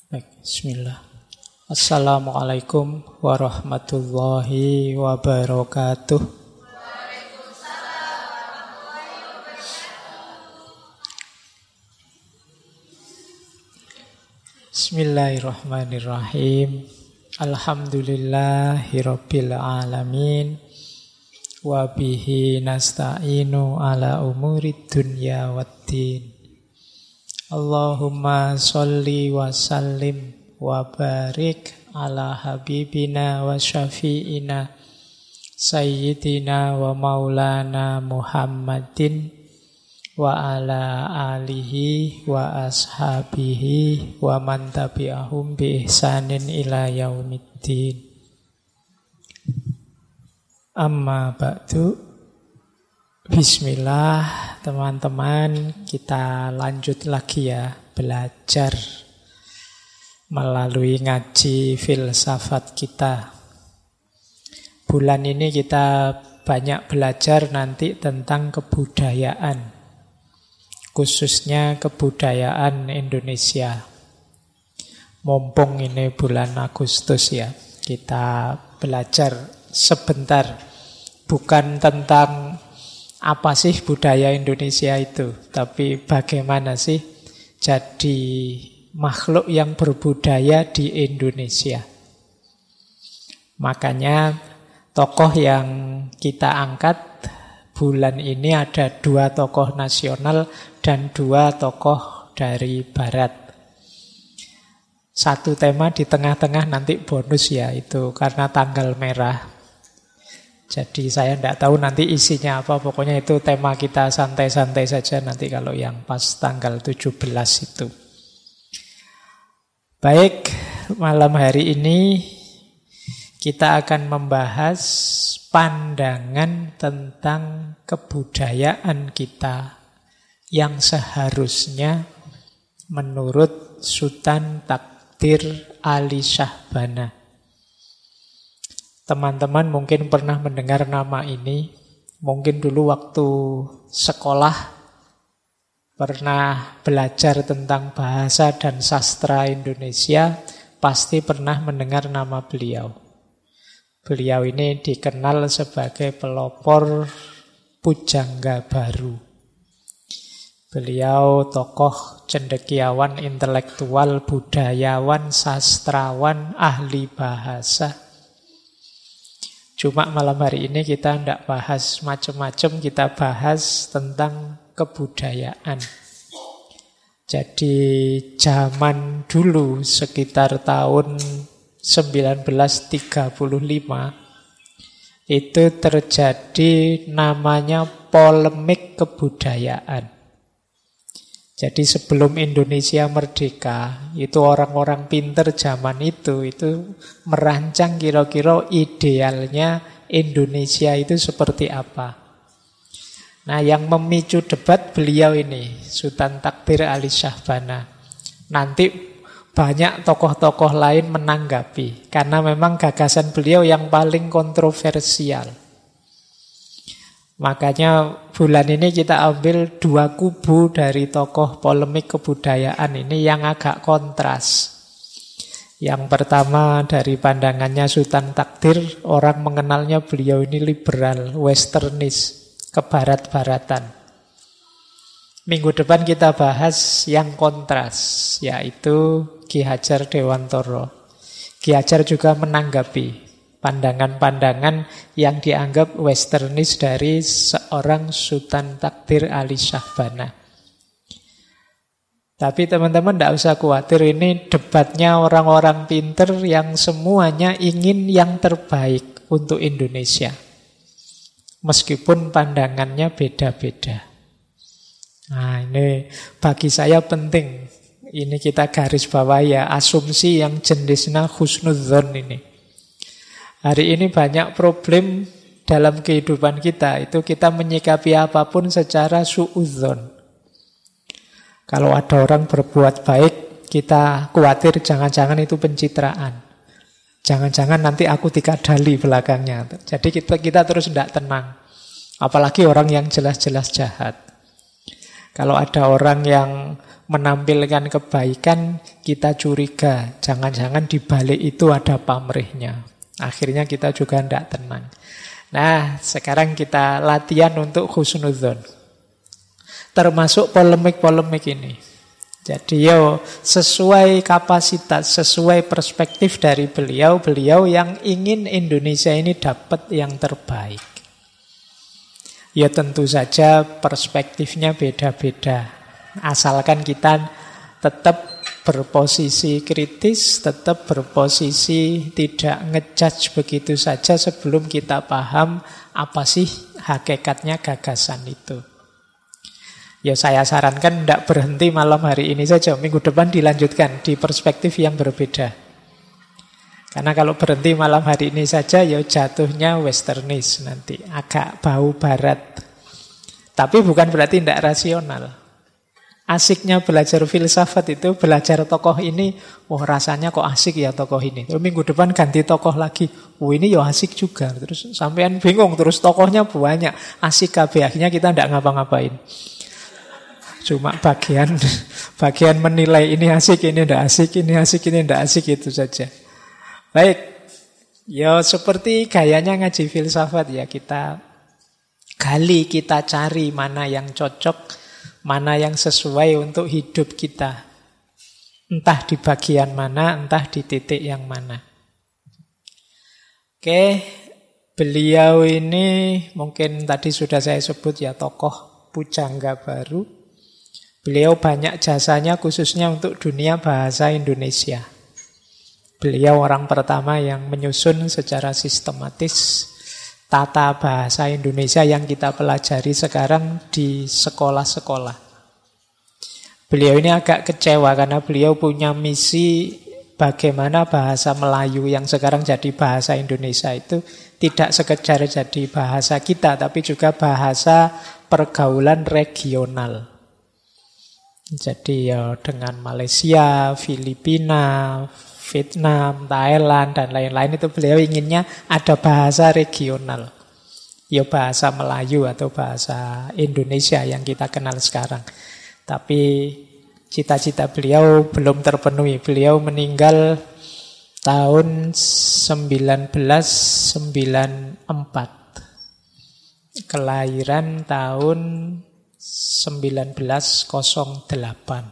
Baik, bismillah. Assalamualaikum warahmatullahi wabarakatuh. Bismillahirrahmanirrahim. Alhamdulillahirabbil alamin. Wa bihi nasta'inu ala umurid dunya waddin. Allahumma sholli wa sallim wa barik ala habibina wa syafi'ina sayyidina wa maulana Muhammadin wa ala alihi wa ashabihi wa man tabi'ahum bi ihsanin ila yaumiddin. Amma ba'du. Bismillah, teman-teman, kita lanjut lagi ya belajar melalui ngaji filsafat kita. Bulan ini kita banyak belajar nanti tentang kebudayaan, khususnya kebudayaan Indonesia. Mumpung ini bulan Agustus ya, kita belajar sebentar, bukan tentang apa sih budaya Indonesia itu, tapi bagaimana sih jadi makhluk yang berbudaya di Indonesia. Makanya tokoh yang kita angkat bulan ini ada 2 tokoh nasional dan 2 tokoh dari barat. Satu tema di tengah-tengah nanti bonus ya, itu karena tanggal merah. Jadi saya tidak tahu nanti isinya apa, pokoknya itu tema kita santai-santai saja nanti kalau yang pas tanggal 17 itu. Baik, malam hari ini kita akan membahas pandangan tentang kebudayaan kita yang seharusnya menurut Sultan Takdir Ali Shahbana. Teman-teman mungkin pernah mendengar nama ini, mungkin dulu waktu sekolah pernah belajar tentang bahasa dan sastra Indonesia, pasti pernah mendengar nama beliau. Beliau ini dikenal sebagai pelopor pujangga baru. Beliau tokoh cendekiawan, intelektual, budayawan, sastrawan, ahli bahasa. Cuma malam hari ini kita tidak bahas macam-macam, kita bahas tentang kebudayaan. Jadi zaman dulu sekitar tahun 1935 itu terjadi namanya polemik kebudayaan. Jadi sebelum Indonesia merdeka, itu orang-orang pinter zaman itu merancang kira-kira idealnya Indonesia itu seperti apa. Nah, yang memicu debat beliau ini, Sultan Takdir Ali Shahbana. Nanti banyak tokoh-tokoh lain menanggapi, karena memang gagasan beliau yang paling kontroversial. Makanya bulan ini kita ambil 2 kubu dari tokoh polemik kebudayaan ini yang agak kontras. Yang pertama dari pandangannya Sultan Takdir, orang mengenalnya beliau ini liberal, westernis, kebarat-baratan. Minggu depan kita bahas yang kontras, yaitu Ki Hajar Dewantara. Ki Hajar juga menanggapi pandangan-pandangan yang dianggap westernis dari seorang Sultan Takdir Ali Shahbana. Tapi teman-teman tidak usah khawatir, ini debatnya orang-orang pinter yang semuanya ingin yang terbaik untuk Indonesia. Meskipun pandangannya beda-beda. Nah, ini bagi saya penting. Ini kita garis bawah ya, asumsi yang jenisnya husnudzon ini. Hari ini banyak problem dalam kehidupan kita, itu kita menyikapi apapun secara suudzon. Kalau ada orang berbuat baik, kita khawatir jangan-jangan itu pencitraan. Jangan-jangan nanti aku dikadali belakangnya. Jadi kita terus tidak tenang. Apalagi orang yang jelas-jelas jahat. Kalau ada orang yang menampilkan kebaikan, kita curiga. Jangan-jangan di balik itu ada pamrihnya. Akhirnya kita juga tidak tenang. Nah, sekarang kita latihan untuk husnudzon. Termasuk polemik-polemik ini. Jadi sesuai kapasitas, sesuai perspektif dari beliau yang ingin Indonesia ini dapat yang terbaik. Ya tentu saja perspektifnya beda-beda. Asalkan kita tetap berposisi kritis, tetap berposisi tidak ngejudge begitu saja sebelum kita paham apa sih hakikatnya gagasan itu. Ya saya sarankan tidak berhenti malam hari ini saja, minggu depan dilanjutkan di perspektif yang berbeda. Karena kalau berhenti malam hari ini saja, ya jatuhnya westernis nanti, agak bau barat. Tapi bukan berarti tidak rasional. Asiknya belajar filsafat itu, belajar tokoh ini, rasanya kok asik ya tokoh ini. Terus minggu depan ganti tokoh lagi, ini ya asik juga. Terus sampean bingung, terus tokohnya banyak. Asik kabeh, akhirnya kita tidak ngapa-ngapain. Cuma bagian menilai ini asik, ini tidak asik, ini asik, ini tidak asik, itu saja. Baik, ya seperti gayanya ngaji filsafat ya, kita gali, kita cari mana yang cocok, mana yang sesuai untuk hidup kita. Entah di bagian mana, entah di titik yang mana. Oke, beliau ini mungkin tadi sudah saya sebut ya, tokoh pujangga baru. Beliau banyak jasanya khususnya untuk dunia bahasa Indonesia. Beliau orang pertama yang menyusun secara sistematis tata bahasa Indonesia yang kita pelajari sekarang di sekolah-sekolah. Beliau ini agak kecewa karena beliau punya misi bagaimana bahasa Melayu yang sekarang jadi bahasa Indonesia itu tidak sekedar jadi bahasa kita, tapi juga bahasa pergaulan regional. Jadi ya dengan Malaysia, Filipina, Vietnam, Thailand, dan lain-lain itu beliau inginnya ada bahasa regional. Ya bahasa Melayu atau bahasa Indonesia yang kita kenal sekarang. Tapi cita-cita beliau belum terpenuhi. Beliau meninggal tahun 1994. Kelahiran tahun 1908.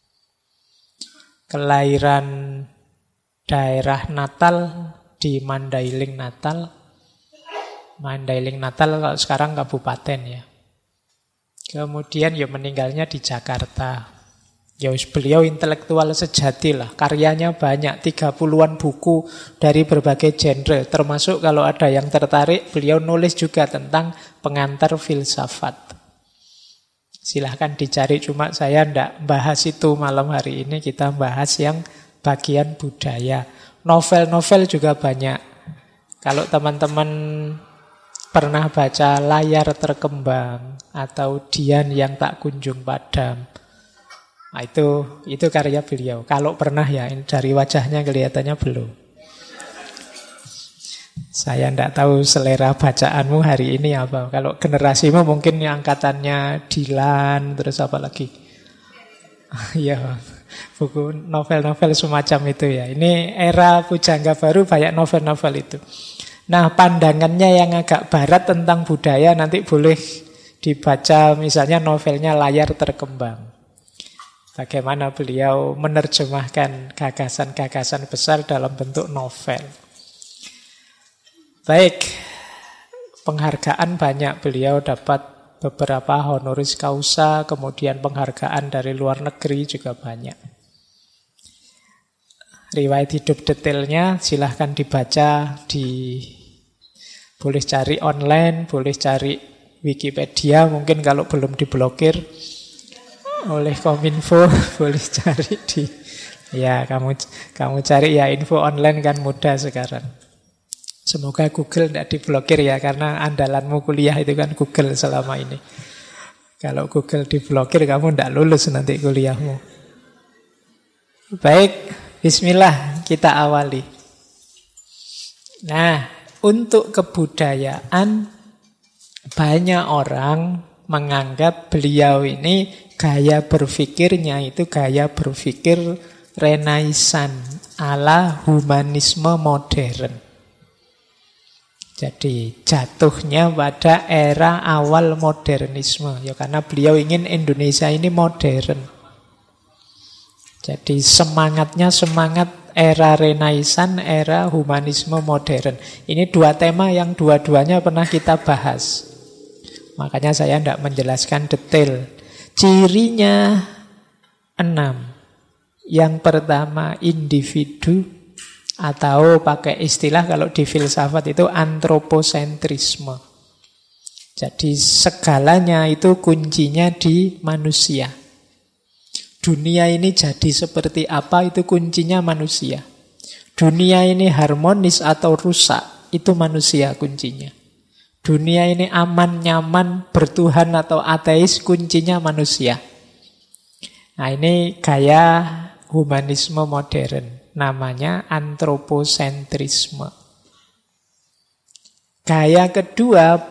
Kelahiran daerah Natal di Mandailing Natal. Mandailing Natal kalau sekarang kabupaten ya. Kemudian ya meninggalnya di Jakarta. Ya beliau intelektual sejati lah. Karyanya banyak, 30-an buku dari berbagai genre. Termasuk kalau ada yang tertarik, beliau nulis juga tentang pengantar filsafat. Silahkan dicari, cuma saya tidak bahas itu malam hari ini. Kita bahas yang bagian budaya. Novel-novel juga banyak. Kalau teman-teman pernah baca Layar Terkembang atau Dian yang Tak Kunjung Padam, nah itu karya beliau. Kalau pernah ya, dari wajahnya kelihatannya belum. Saya tidak tahu selera bacaanmu hari ini apa. Kalau generasimu mungkin yang angkatannya Dilan, terus apa lagi? Ya, buku novel-novel semacam itu ya. Ini era pujangga baru, banyak novel-novel itu. Nah, pandangannya yang agak barat tentang budaya nanti boleh dibaca misalnya novelnya Layar Terkembang. Bagaimana beliau menerjemahkan gagasan-gagasan besar dalam bentuk novel. Baik, penghargaan banyak. Beliau dapat beberapa honoris causa, kemudian penghargaan dari luar negeri juga banyak. Riwayat hidup detailnya silahkan dibaca, boleh cari online, boleh cari Wikipedia, mungkin kalau belum diblokir oleh Kominfo, boleh cari ya kamu cari ya, info online kan mudah sekarang. Semoga Google tidak diblokir ya, karena andalanmu kuliah itu kan Google selama ini. Kalau Google diblokir, kamu tidak lulus nanti kuliahmu. Baik, bismillah, kita awali. Nah, untuk kebudayaan, banyak orang menganggap beliau ini gaya berpikirnya itu gaya berpikir Renaissance ala humanisme modern. Jadi jatuhnya pada era awal modernisme. Ya karena beliau ingin Indonesia ini modern. Jadi semangatnya semangat era Renaissance, era humanisme modern. Ini dua tema yang dua-duanya pernah kita bahas. Makanya saya tidak menjelaskan detail. Cirinya 6. Yang pertama individu, atau pakai istilah kalau di filsafat itu antroposentrisme. Jadi segalanya itu kuncinya di manusia. Dunia ini jadi seperti apa itu kuncinya manusia. Dunia ini harmonis atau rusak itu manusia kuncinya. Dunia ini aman, nyaman, bertuhan atau ateis kuncinya manusia. Nah ini gaya humanisme modern. Namanya antroposentrisme. Gaya kedua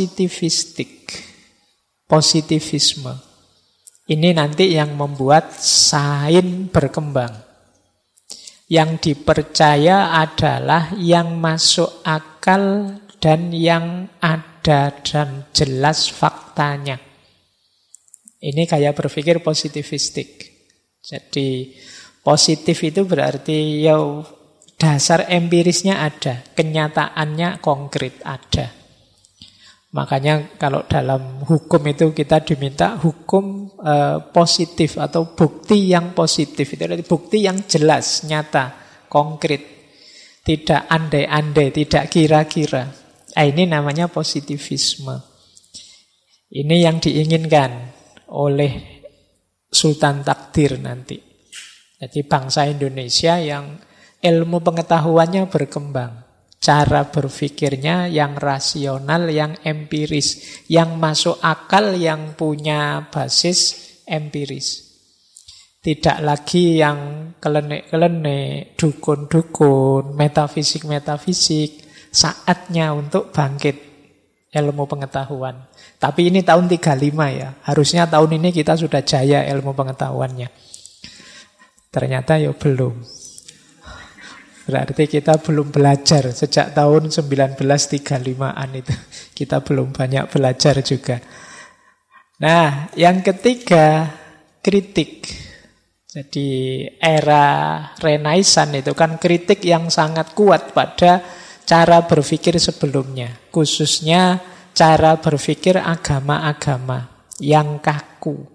positivisme. Ini nanti yang membuat sains berkembang. Yang dipercaya adalah yang masuk akal dan yang ada dan jelas faktanya. Ini gaya berpikir positivistik. Jadi positif itu berarti ya dasar empirisnya ada, kenyataannya konkret ada. Makanya kalau dalam hukum itu kita diminta hukum positif atau bukti yang positif. Itu adalah bukti yang jelas, nyata, konkret. Tidak andai-andai, tidak kira-kira. Ini namanya positivisme. Ini yang diinginkan oleh Sultan Takdir nanti. Jadi bangsa Indonesia yang ilmu pengetahuannya berkembang. Cara berpikirnya yang rasional, yang empiris, yang masuk akal, yang punya basis empiris. Tidak lagi yang kelenek-kelenek, dukun-dukun, metafisik-metafisik. Saatnya untuk bangkit ilmu pengetahuan. Tapi ini tahun 35 ya. Harusnya tahun ini kita sudah jaya ilmu pengetahuannya. Ternyata ya belum. Berarti kita belum belajar sejak tahun 1935-an itu. Kita belum banyak belajar juga. Nah, yang ketiga, kritik. Jadi era Renaissance itu kan kritik yang sangat kuat pada cara berpikir sebelumnya. Khususnya cara berpikir agama-agama yang kaku.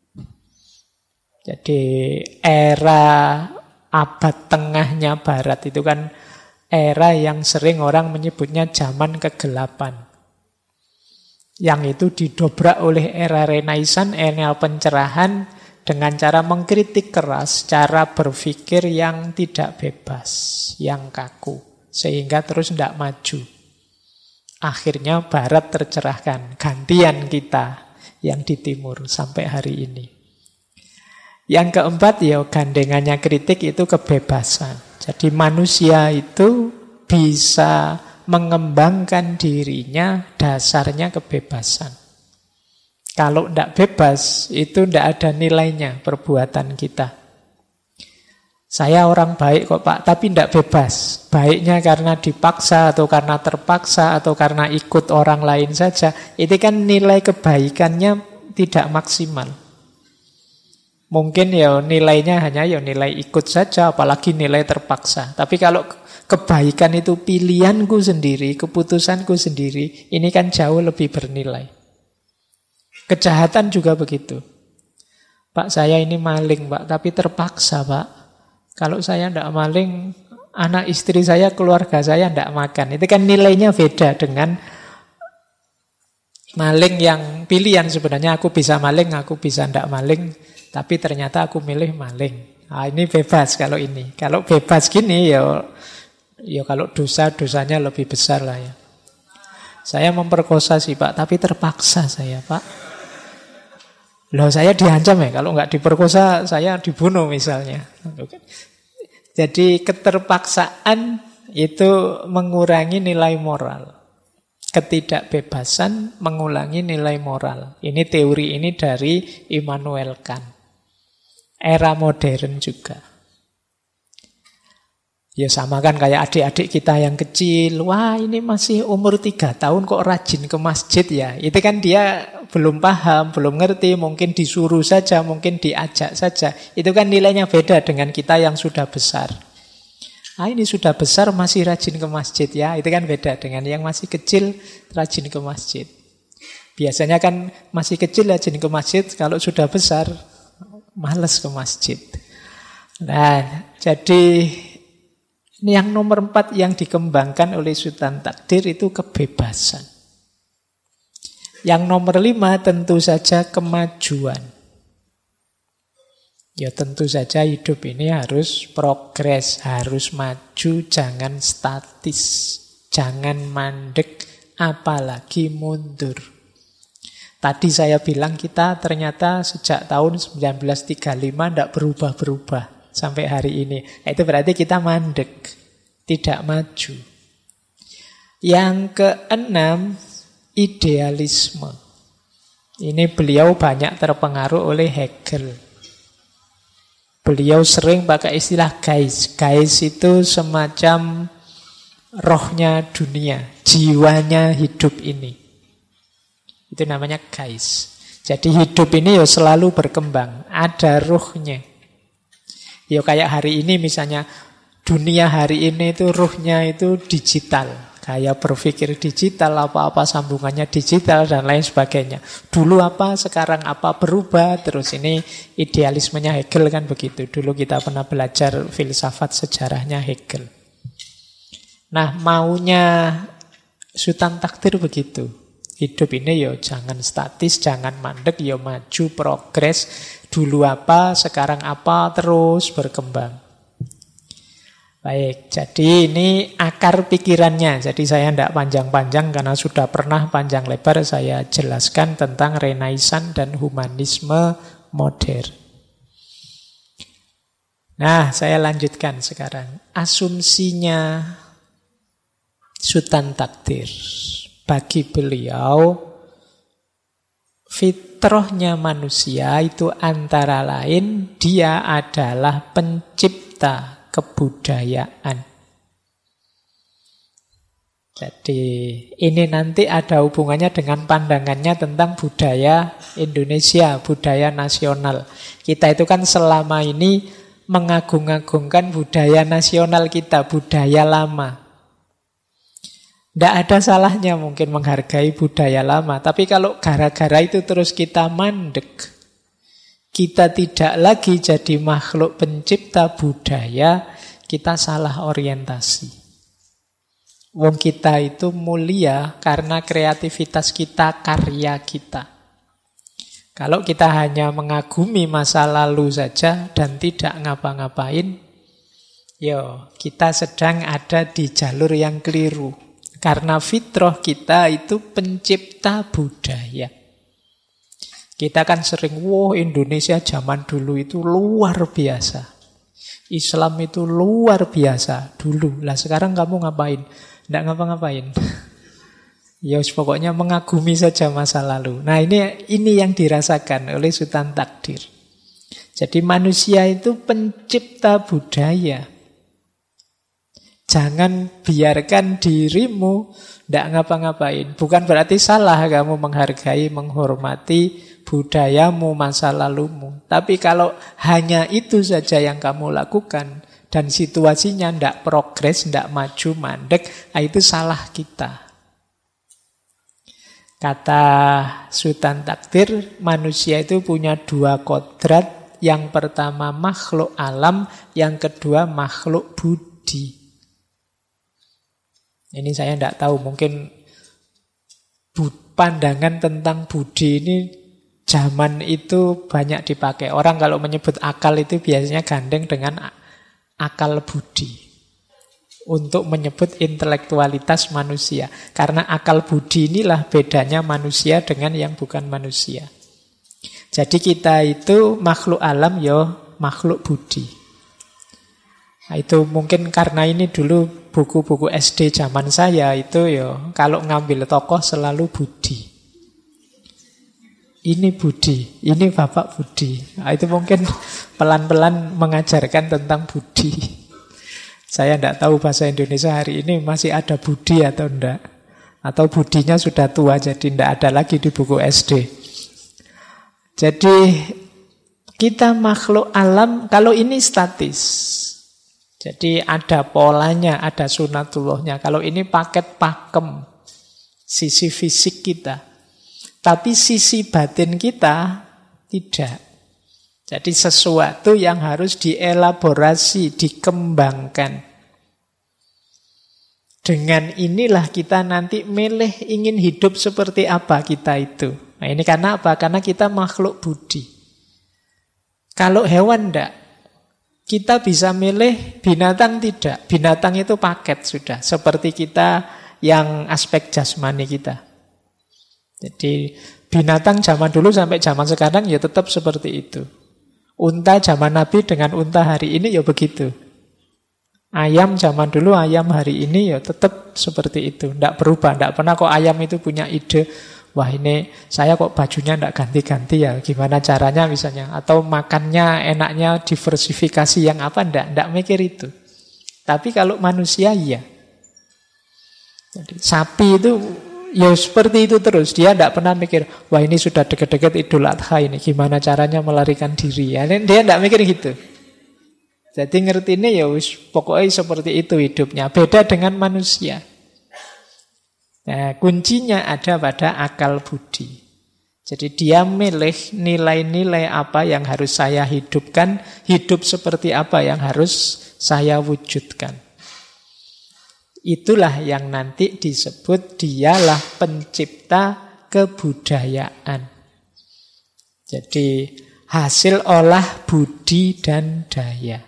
Jadi era abad tengahnya Barat itu kan era yang sering orang menyebutnya zaman kegelapan. Yang itu didobrak oleh era Renaissance, era pencerahan dengan cara mengkritik keras, cara berpikir yang tidak bebas, yang kaku. Sehingga terus tidak maju. Akhirnya Barat tercerahkan, gantian kita yang di timur sampai hari ini. Yang keempat ya gandengannya kritik itu kebebasan. Jadi manusia itu bisa mengembangkan dirinya dasarnya kebebasan. Kalau tidak bebas itu tidak ada nilainya perbuatan kita. Saya orang baik kok Pak, tapi tidak bebas. Baiknya karena dipaksa atau karena terpaksa atau karena ikut orang lain saja. Itu kan nilai kebaikannya tidak maksimal. Mungkin ya nilainya hanya ya nilai ikut saja, apalagi nilai terpaksa. Tapi kalau kebaikan itu pilihanku sendiri, keputusanku sendiri, ini kan jauh lebih bernilai. Kejahatan juga begitu. Pak, saya ini maling, Pak, tapi terpaksa, Pak. Kalau saya tidak maling, anak istri saya, keluarga saya tidak makan. Itu kan nilainya beda dengan maling yang pilihan sebenarnya. Aku bisa maling, aku bisa tidak maling. Tapi ternyata aku milih maling. Nah, ini bebas kalau ini. Kalau bebas gini ya kalau dosanya lebih besar lah ya. Saya memperkosa sih Pak, tapi terpaksa saya Pak. Loh saya diancam ya, kalau nggak diperkosa saya dibunuh misalnya. Jadi keterpaksaan itu mengurangi nilai moral. Ketidakbebasan mengulangi nilai moral. Ini teori ini dari Immanuel Kant. Era modern juga. Ya sama kan kayak adik-adik kita yang kecil. Wah ini masih umur 3 tahun kok rajin ke masjid ya. Itu kan dia belum paham, belum ngerti. Mungkin disuruh saja, mungkin diajak saja. Itu kan nilainya beda dengan kita yang sudah besar. Ini sudah besar masih rajin ke masjid ya. Itu kan beda dengan yang masih kecil rajin ke masjid. Biasanya kan masih kecil rajin ke masjid. Kalau sudah besar malas ke masjid. Nah jadi ini yang nomor 4 yang dikembangkan oleh Sultan Takdir itu kebebasan. Yang nomor 5 tentu saja kemajuan. Ya tentu saja hidup ini harus progres, harus maju, jangan statis, jangan mandek, apalagi mundur. Tadi saya bilang kita ternyata sejak tahun 1935 tidak berubah-berubah. Sampai hari ini. Itu berarti kita mandek, tidak maju. Yang keenam, idealisme. Ini beliau banyak terpengaruh oleh Hegel. Beliau sering pakai istilah Geist. Geist itu semacam rohnya dunia, jiwanya hidup ini. Itu namanya Geist. Jadi hidup ini ya selalu berkembang, ada ruhnya. Ya kayak hari ini misalnya dunia hari ini itu ruhnya itu digital. Kayak berpikir digital, apa-apa sambungannya digital dan lain sebagainya. Dulu apa, sekarang apa, berubah. Terus ini idealismenya Hegel kan begitu. Dulu kita pernah belajar filsafat sejarahnya Hegel. Nah maunya Sultan Takdir begitu. Hidup ini ya jangan statis, jangan mandek, ya maju, progres. Dulu apa, sekarang apa, terus berkembang. Baik, jadi ini akar pikirannya. Jadi saya tidak panjang-panjang karena sudah pernah panjang lebar saya jelaskan tentang Renaissance dan humanisme modern. Nah, saya lanjutkan sekarang. Asumsinya Sultan Takdir. Bagi beliau, fitrahnya manusia itu antara lain dia adalah pencipta kebudayaan. Jadi ini nanti ada hubungannya dengan pandangannya tentang budaya Indonesia, budaya nasional. Kita itu kan selama ini mengagung-agungkan budaya nasional kita, budaya lama. Tidak ada salahnya mungkin menghargai budaya lama. Tapi kalau gara-gara itu terus kita mandek, kita tidak lagi jadi makhluk pencipta budaya, kita salah orientasi. Wong kita itu mulia karena kreativitas kita, karya kita. Kalau kita hanya mengagumi masa lalu saja dan tidak ngapa-ngapain, kita sedang ada di jalur yang keliru. Karena fitrah kita itu pencipta budaya. Kita kan sering, Indonesia zaman dulu itu luar biasa. Islam itu luar biasa dulu. Lah sekarang kamu ngapain? Nggak ngapa-ngapain. Ya pokoknya mengagumi saja masa lalu. Nah ini yang dirasakan oleh Sultan Takdir. Jadi manusia itu pencipta budaya. Jangan biarkan dirimu tidak ngapa-ngapain. Bukan berarti salah kamu menghargai, menghormati budayamu, masa lalumu. Tapi kalau hanya itu saja yang kamu lakukan dan situasinya tidak progres, tidak maju, mandek, itu salah kita. Kata Sultan Takdir, manusia itu punya 2 kodrat. Yang pertama makhluk alam, yang kedua makhluk budi. Ini saya tidak tahu, mungkin pandangan tentang budi ini zaman itu banyak dipakai. Orang kalau menyebut akal itu biasanya gandeng dengan akal budi. Untuk menyebut intelektualitas manusia. Karena akal budi inilah bedanya manusia dengan yang bukan manusia. Jadi kita itu makhluk alam, makhluk budi. Nah, itu mungkin karena ini dulu buku-buku SD zaman saya itu ya kalau ngambil tokoh selalu Budi. Ini Budi, ini Bapak Budi. Nah, itu mungkin pelan-pelan mengajarkan tentang budi. Saya tidak tahu bahasa Indonesia hari ini masih ada budi atau enggak. Atau budinya sudah tua jadi tidak ada lagi di buku SD. Jadi kita makhluk alam kalau ini statis. Jadi ada polanya, ada sunatullahnya. Kalau ini paket pakem, sisi fisik kita. Tapi sisi batin kita tidak. Jadi sesuatu yang harus dielaborasi, dikembangkan. Dengan inilah kita nanti milih ingin hidup seperti apa kita itu. Nah ini karena apa? Karena kita makhluk budi. Kalau hewan enggak. Kita bisa milih, binatang tidak. Binatang itu paket sudah. Seperti kita yang aspek jasmani kita. Jadi binatang zaman dulu sampai zaman sekarang ya tetap seperti itu. Unta zaman Nabi dengan unta hari ini ya begitu. Ayam zaman dulu, ayam hari ini ya tetap seperti itu. Tidak berubah, tidak pernah kok ayam itu punya ide, wah ini saya kok bajunya tidak ganti-ganti ya, gimana caranya misalnya. Atau makannya enaknya diversifikasi yang apa, tidak mikir itu. Tapi kalau manusia iya. Jadi, sapi itu ya seperti itu terus. Dia tidak pernah mikir, wah ini sudah deket-deket Idul Adha ini, gimana caranya melarikan diri. Ya, dia tidak mikir gitu. Jadi ngertinya ya pokoknya seperti itu hidupnya. Beda dengan manusia. Nah, kuncinya ada pada akal budi. Jadi dia milih nilai-nilai apa yang harus saya hidupkan, hidup seperti apa yang harus saya wujudkan. Itulah yang nanti disebut dialah pencipta kebudayaan. Jadi hasil olah budi dan daya.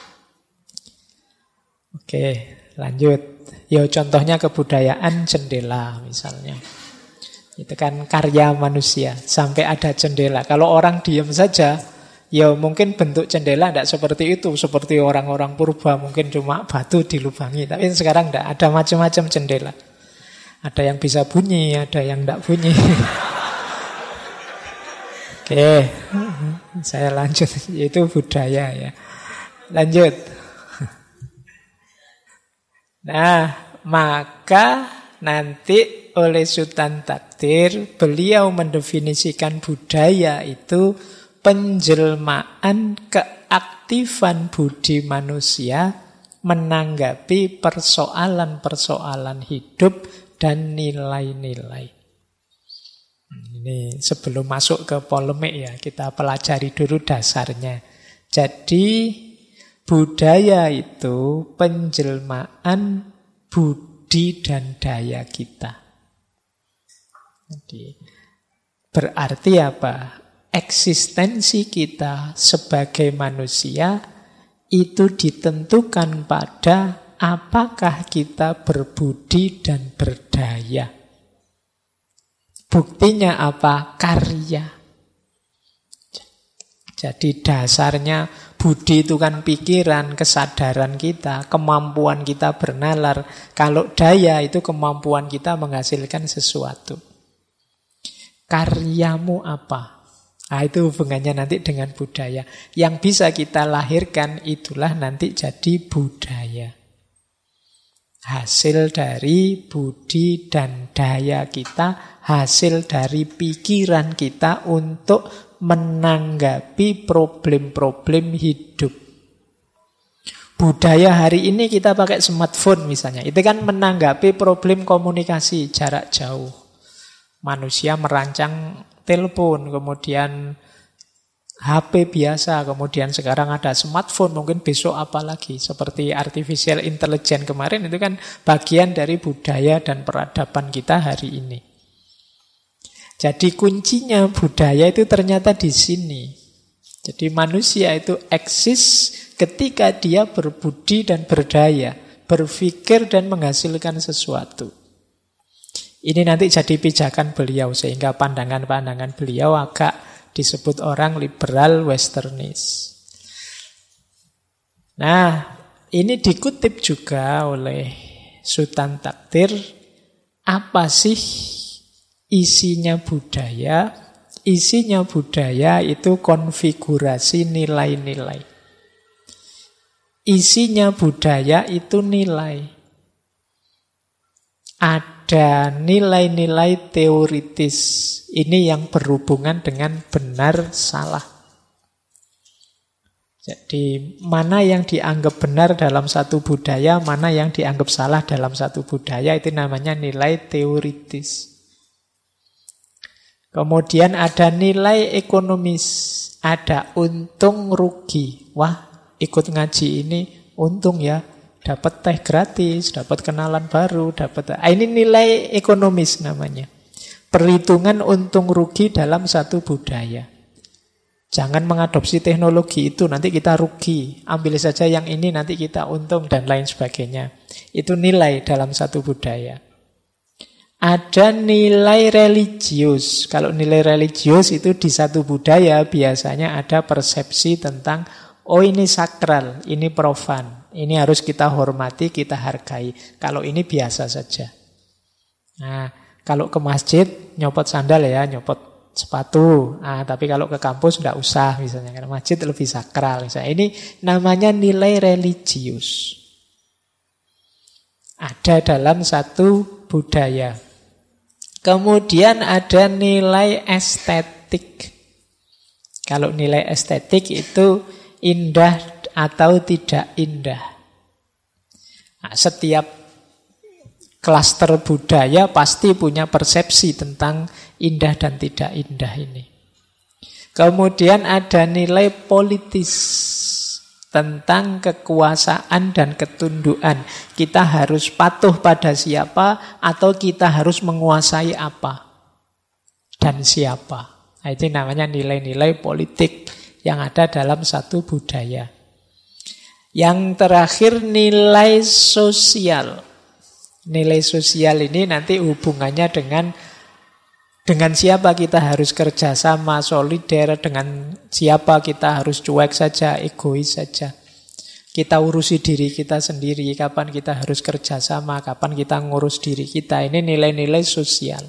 Oke, lanjut. Ya contohnya kebudayaan jendela misalnya. Itu kan karya manusia. Sampai ada jendela. Kalau orang diam saja, ya mungkin bentuk jendela tidak seperti itu. Seperti orang-orang purba mungkin cuma batu dilubangi. Tapi sekarang tidak. Ada macam-macam jendela. Ada yang bisa bunyi, ada yang tidak bunyi. Oke, saya lanjut. Itu budaya ya. Lanjut. Nah, maka nanti oleh Sultan Takdir beliau mendefinisikan budaya itu penjelmaan keaktifan budi manusia menanggapi persoalan-persoalan hidup dan nilai-nilai. Ini sebelum masuk ke polemik ya, kita pelajari dulu dasarnya. Jadi budaya itu penjelmaan budi dan daya kita. Jadi, berarti apa? Eksistensi kita sebagai manusia itu ditentukan pada apakah kita berbudi dan berdaya. Buktinya apa? Karya. Jadi dasarnya budi itu kan pikiran, kesadaran kita, kemampuan kita bernalar. Kalau daya itu kemampuan kita menghasilkan sesuatu. Karyamu apa? Nah, itu hubungannya nanti dengan budaya. Yang bisa kita lahirkan itulah nanti jadi budaya. Hasil dari budi dan daya kita, hasil dari pikiran kita untuk menanggapi problem-problem hidup. Budaya hari ini kita pakai smartphone misalnya. Itu kan menanggapi problem komunikasi jarak jauh. Manusia merancang telepon, kemudian HP biasa, kemudian sekarang ada smartphone, mungkin besok apa lagi. Seperti artificial intelligence kemarin, itu kan bagian dari budaya dan peradaban kita hari ini. Jadi kuncinya budaya itu ternyata di sini. Jadi manusia itu eksis ketika dia berbudi dan berdaya, berpikir dan menghasilkan sesuatu. Ini nanti jadi pijakan beliau, sehingga pandangan-pandangan beliau agak disebut orang liberal westernist. Nah, ini dikutip juga oleh Sultan Takdir. Apa sih isinya budaya? Isinya budaya itu konfigurasi nilai-nilai. Isinya budaya itu nilai. Ada nilai-nilai teoritis. Ini yang berhubungan dengan benar salah. Jadi mana yang dianggap benar dalam satu budaya, mana yang dianggap salah dalam satu budaya, itu namanya nilai teoritis. Kemudian ada nilai ekonomis, ada untung rugi. Wah, ikut ngaji ini untung ya, dapat teh gratis, dapat kenalan baru, dapat. Ini nilai ekonomis namanya. Perhitungan untung rugi dalam satu budaya. Jangan mengadopsi teknologi itu, nanti kita rugi. Ambil saja yang ini, nanti kita untung, dan lain sebagainya. Itu nilai dalam satu budaya. Ada nilai religius. Kalau nilai religius itu di satu budaya biasanya ada persepsi tentang, oh ini sakral, ini profan, ini harus kita hormati, kita hargai. Kalau ini biasa saja. Nah, kalau ke masjid, nyopot sandal ya, nyopot sepatu. Tapi kalau ke kampus tidak usah misalnya, karena masjid lebih sakral misalnya. Ini namanya nilai religius. Ada dalam satu budaya. Kemudian ada nilai estetik. Kalau nilai estetik itu indah atau tidak indah. Setiap klaster budaya pasti punya persepsi tentang indah dan tidak indah ini. Kemudian ada nilai politis tentang kekuasaan dan ketundukan. Kita harus patuh pada siapa atau kita harus menguasai apa dan siapa. Itu namanya nilai-nilai politik yang ada dalam satu budaya. Yang terakhir nilai sosial. Nilai sosial ini nanti hubungannya dengan siapa kita harus kerjasama, solider, dengan siapa kita harus cuek saja, egois saja. Kita urusi diri kita sendiri, kapan kita harus kerjasama, kapan kita ngurus diri kita. Ini nilai-nilai sosial.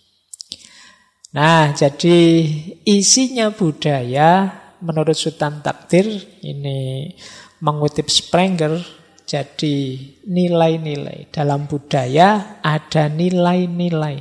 Nah, jadi isinya budaya menurut Sultan Takdir, ini mengutip Sprenger, jadi nilai-nilai. Dalam budaya ada nilai-nilai.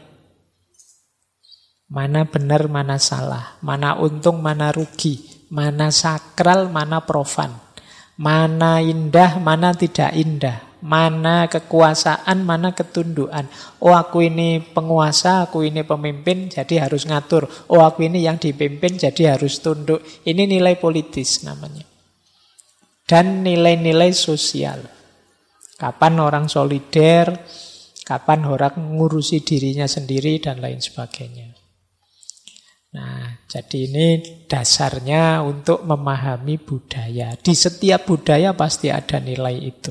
Mana benar, mana salah. Mana untung, mana rugi. Mana sakral, mana profan. Mana indah, mana tidak indah. Mana kekuasaan, mana ketundukan. Oh, aku ini penguasa, aku ini pemimpin, jadi harus ngatur. Oh, aku ini yang dipimpin, jadi harus tunduk. Ini nilai politis namanya. Dan nilai-nilai sosial. Kapan orang solider, kapan orang ngurusi dirinya sendiri, dan lain sebagainya. Nah, jadi ini dasarnya untuk memahami budaya. Di setiap budaya pasti ada nilai itu.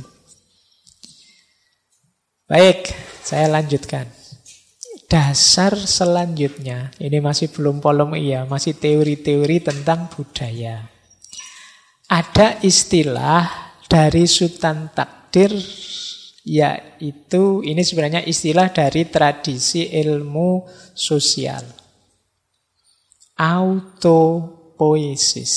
Baik, saya lanjutkan. Dasar selanjutnya, ini masih belum polemik ya, masih teori-teori tentang budaya. Ada istilah dari Sultan Takdir, yaitu ini sebenarnya istilah dari tradisi ilmu sosial. Autopoiesis.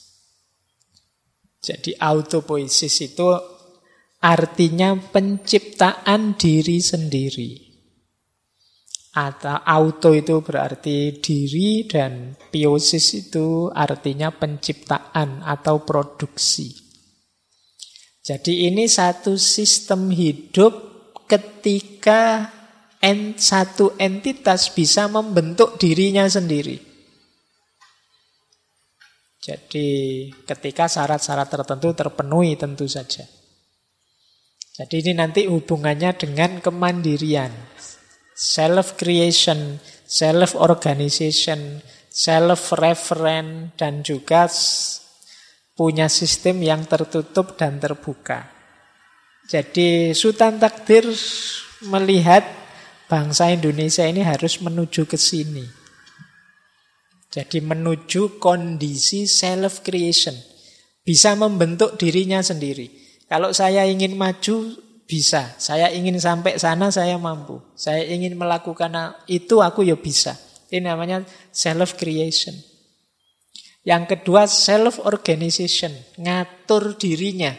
Jadi autopoiesis itu artinya penciptaan diri sendiri. Atau auto itu berarti diri dan poiesis itu artinya penciptaan atau produksi. Jadi ini satu sistem hidup ketika satu entitas bisa membentuk dirinya sendiri. Jadi ketika syarat-syarat tertentu terpenuhi tentu saja. Jadi ini nanti hubungannya dengan kemandirian. Self-creation, self-organization, self-referent, dan juga punya sistem yang tertutup dan terbuka. Jadi Sultan Takdir melihat bangsa Indonesia ini harus menuju ke sini. Jadi menuju kondisi self-creation. Bisa membentuk dirinya sendiri. Kalau saya ingin maju, bisa. Saya ingin sampai sana, saya mampu. Saya ingin melakukan itu, aku ya bisa. Ini namanya self-creation. Yang kedua, self-organization. Ngatur dirinya.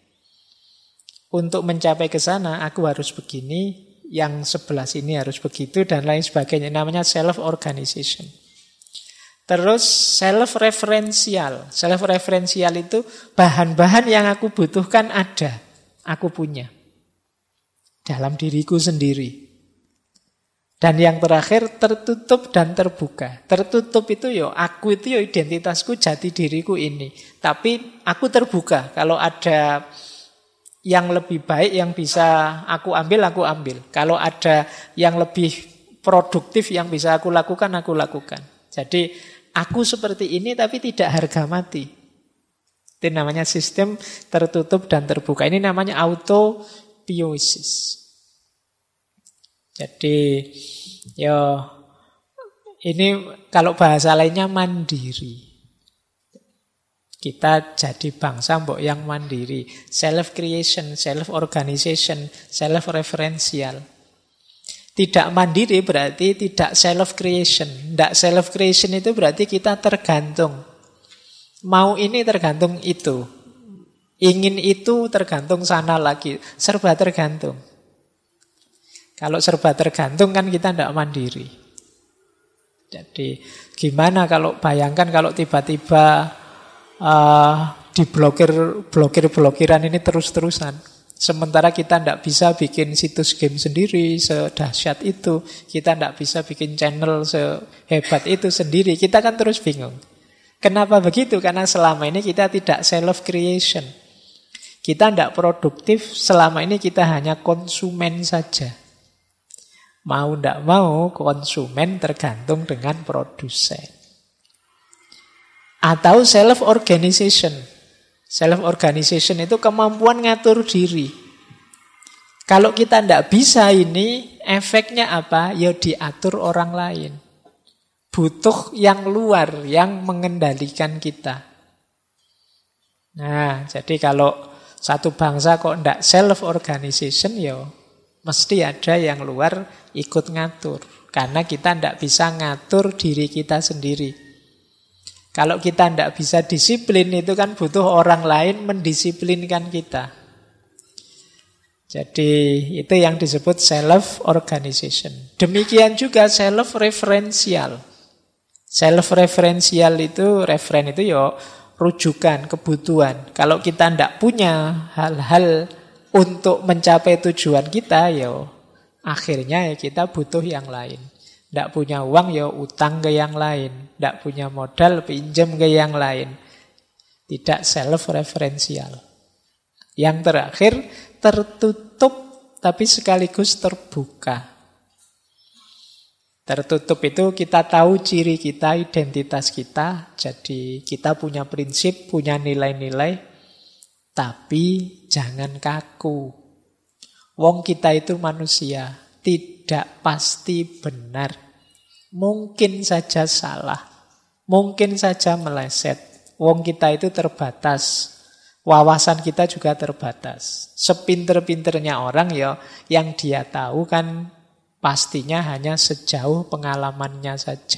Untuk mencapai ke sana, aku harus begini, yang sebelah sini harus begitu, dan lain sebagainya. Namanya self-organization. Terus self-referential. Self-referential itu bahan-bahan yang aku butuhkan ada. Aku punya. Dalam diriku sendiri. Dan yang terakhir tertutup dan terbuka. Tertutup itu aku itu identitasku, jati diriku ini. Tapi aku terbuka. Kalau ada yang lebih baik yang bisa aku ambil, aku ambil. Kalau ada yang lebih produktif yang bisa aku lakukan, aku lakukan. Jadi aku seperti ini tapi tidak harga mati. Itu namanya sistem tertutup dan terbuka. Ini namanya autopoiesis. Jadi ini kalau bahasa lainnya mandiri. Kita jadi bangsa mbok yang mandiri. Self-creation, self-organization, self-referential. Tidak mandiri berarti tidak self-creation. Tidak self-creation itu berarti kita tergantung. Mau ini tergantung itu. Ingin itu tergantung sana lagi. Serba tergantung. Kalau serba tergantung kan kita tidak mandiri. Jadi gimana kalau bayangkan kalau tiba-tiba diblokir-blokiran ini terus-terusan. Sementara kita tidak bisa bikin situs game sendiri sedahsyat itu. Kita tidak bisa bikin channel sehebat itu sendiri. Kita kan terus bingung. Kenapa begitu? Karena selama ini kita tidak self-creation. Kita tidak produktif. Selama ini kita hanya konsumen saja. Mau tidak mau konsumen tergantung dengan produsen. Atau self-organization. Self-organization itu kemampuan ngatur diri. Kalau kita tidak bisa ini, efeknya apa? Ya diatur orang lain. Butuh yang luar, yang mengendalikan kita. Nah, jadi kalau satu bangsa kok tidak self-organization, ya mesti ada yang luar ikut ngatur. Karena kita tidak bisa ngatur diri kita sendiri. Kalau kita tidak bisa disiplin, itu kan butuh orang lain mendisiplinkan kita. Jadi itu yang disebut self-organization. Demikian juga self-referential. Self-referential itu, referen itu rujukan, kebutuhan. Kalau kita tidak punya hal-hal untuk mencapai tujuan kita, akhirnya kita butuh yang lain. Tidak punya uang, utang ke yang lain. Tidak punya modal, pinjam ke yang lain. Tidak self-referential. Yang terakhir, tertutup tapi sekaligus terbuka. Tertutup itu kita tahu ciri kita, identitas kita. Jadi kita punya prinsip, punya nilai-nilai. Tapi jangan kaku. Wong kita itu manusia, tidak pasti benar. Mungkin saja salah. Mungkin saja meleset. Wong kita itu terbatas. Wawasan kita juga terbatas. Sepinter-pinternya orang yang dia tahu kan pastinya hanya sejauh pengalamannya saja.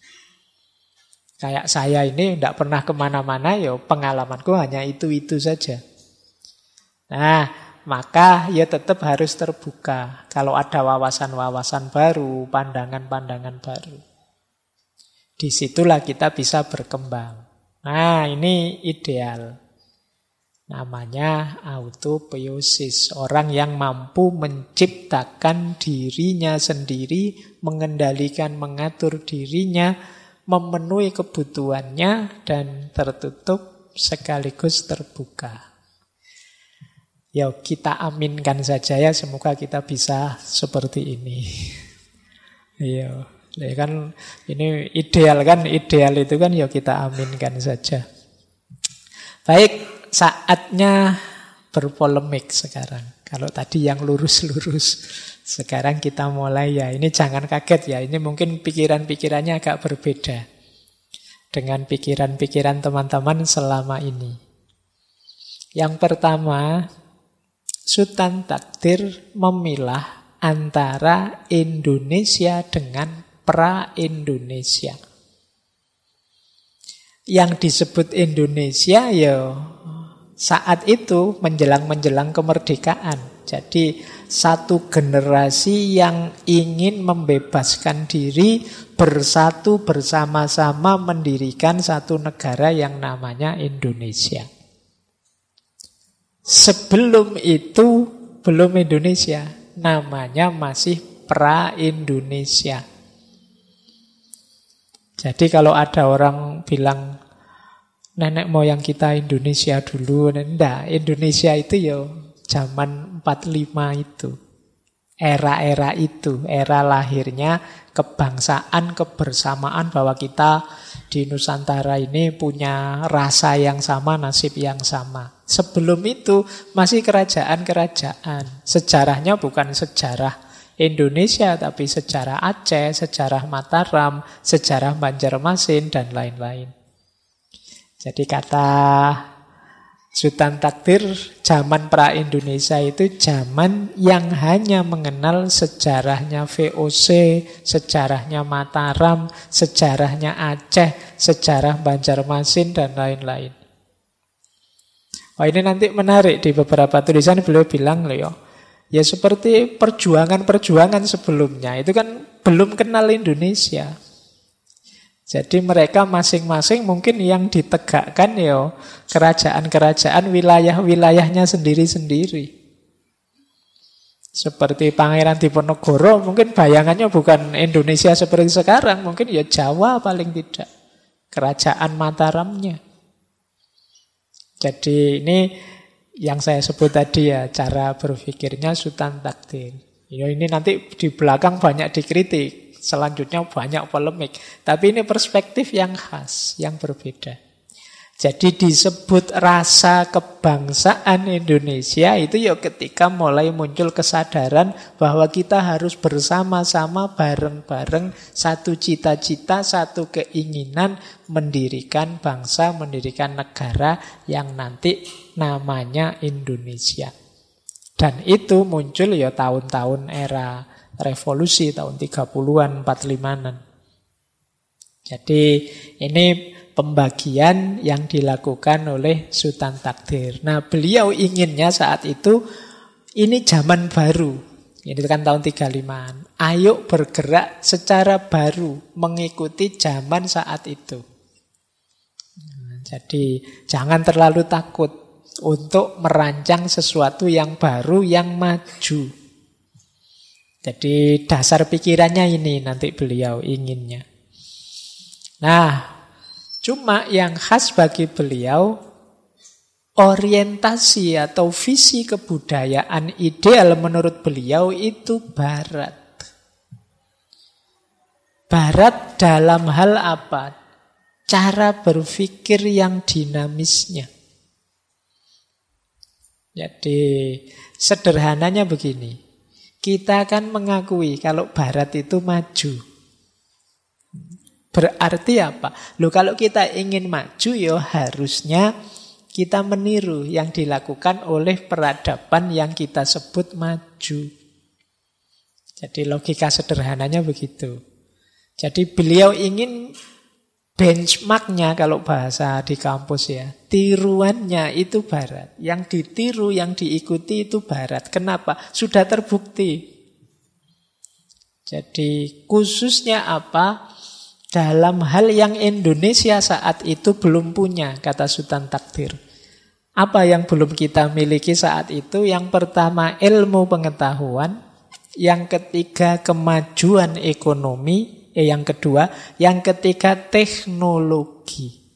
Kayak saya ini tidak pernah kemana-mana, pengalamanku hanya itu-itu saja. Nah, maka tetap harus terbuka. Kalau ada wawasan-wawasan baru, pandangan-pandangan baru. Disitulah kita bisa berkembang. Nah, ini ideal. Namanya autopoiesis. Orang yang mampu menciptakan dirinya sendiri, mengendalikan, mengatur dirinya, memenuhi kebutuhannya, dan tertutup sekaligus terbuka. Kita aminkan saja semoga kita bisa seperti ini. Kan ini ideal kan, ideal itu kan kita aminkan saja. Baik, saatnya berpolemik sekarang. Kalau tadi yang lurus-lurus, sekarang kita mulai ini jangan kaget ini mungkin pikiran-pikirannya agak berbeda dengan pikiran-pikiran teman-teman selama ini. Yang pertama, Sultan Takdir memilah antara Indonesia dengan pra-Indonesia. Yang disebut Indonesia ya saat itu menjelang kemerdekaan. Jadi satu generasi yang ingin membebaskan diri, bersatu bersama-sama mendirikan satu negara yang namanya Indonesia. Sebelum itu belum Indonesia, namanya masih pra-Indonesia. Jadi kalau ada orang bilang nenek moyang kita Indonesia dulu, enggak, Indonesia itu ya zaman 45 itu. Era-era itu, era lahirnya kebangsaan, kebersamaan bahwa kita di Nusantara ini punya rasa yang sama, nasib yang sama. Sebelum itu masih kerajaan-kerajaan. Sejarahnya bukan sejarah Indonesia, tapi sejarah Aceh, sejarah Mataram, sejarah Banjarmasin, dan lain-lain. Jadi kata Sultan Takdir, zaman pra-Indonesia itu zaman yang hanya mengenal sejarahnya VOC, sejarahnya Mataram, sejarahnya Aceh, sejarah Banjarmasin, dan lain-lain. Wah, ini nanti menarik, di beberapa tulisan beliau bilang loh, ya seperti perjuangan-perjuangan sebelumnya, itu kan belum kenal Indonesia. Jadi mereka masing-masing mungkin yang ditegakkan ya kerajaan-kerajaan wilayah-wilayahnya sendiri-sendiri. Seperti Pangeran Diponegoro mungkin bayangannya bukan Indonesia seperti sekarang, mungkin ya Jawa paling tidak, kerajaan Mataramnya. Jadi ini yang saya sebut tadi ya, cara berpikirnya Sultan Takdir. Ya, ini nanti di belakang banyak dikritik. Selanjutnya banyak polemik. Tapi ini perspektif yang khas, yang berbeda. Jadi disebut rasa kebangsaan Indonesia itu ya ketika mulai muncul kesadaran bahwa kita harus bersama-sama bareng-bareng satu cita-cita, satu keinginan mendirikan bangsa, mendirikan negara yang nanti namanya Indonesia. Dan itu muncul ya tahun-tahun era revolusi tahun 30-an, 45-an. Jadi ini pembagian yang dilakukan oleh Sultan Takdir. Nah, beliau inginnya saat itu ini zaman baru. Ini kan tahun 35-an. Ayo bergerak secara baru mengikuti zaman saat itu. Jadi jangan terlalu takut untuk merancang sesuatu yang baru, yang maju. Jadi dasar pikirannya ini nanti beliau inginnya. Nah, cuma yang khas bagi beliau, orientasi atau visi kebudayaan ideal menurut beliau itu Barat. Barat dalam hal apa? Cara berpikir yang dinamisnya. Jadi sederhananya begini. Kita akan mengakui kalau Barat itu maju. Berarti apa? Loh, kalau kita ingin maju, ya harusnya kita meniru yang dilakukan oleh peradaban yang kita sebut maju. Jadi logika sederhananya begitu. Jadi beliau ingin benchmarknya kalau bahasa di kampus ya, tiruannya itu Barat. Yang ditiru, yang diikuti itu Barat. Kenapa? Sudah terbukti. Jadi khususnya apa? Dalam hal yang Indonesia saat itu belum punya, kata Sultan Takdir. Apa yang belum kita miliki saat itu? Yang pertama ilmu pengetahuan, yang ketiga kemajuan ekonomi, yang kedua, yang ketiga teknologi.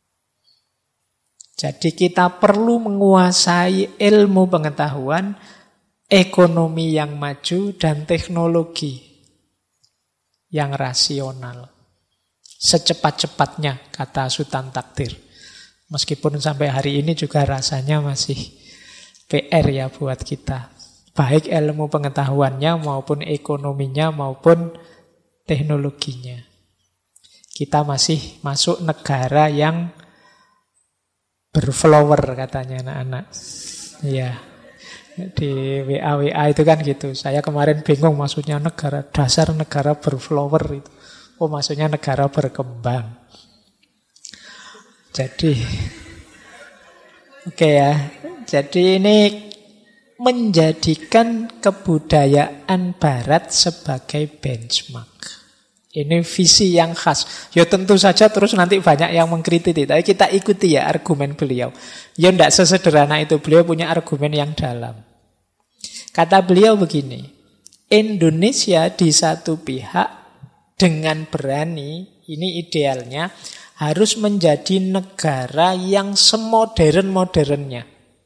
Jadi kita perlu menguasai ilmu pengetahuan, ekonomi yang maju, dan teknologi yang rasional. Secepat-cepatnya, kata Sultan Takdir. Meskipun sampai hari ini juga rasanya masih PR ya buat kita. Baik ilmu pengetahuannya maupun ekonominya maupun teknologinya. Kita masih masuk negara yang berflower katanya anak-anak. Ya. Di WA itu kan gitu. Saya kemarin bingung maksudnya negara dasar, negara berflower itu. Oh, maksudnya negara berkembang. Jadi, oke ya. Jadi ini menjadikan kebudayaan Barat sebagai benchmark. Ini visi yang khas. Ya tentu saja terus nanti banyak yang mengkritik. Tapi kita ikuti ya argumen beliau. Ya tidak sesederhana itu. Beliau punya argumen yang dalam. Kata beliau begini. Indonesia di satu pihak dengan berani, ini idealnya, harus menjadi negara yang semodern-modernnya.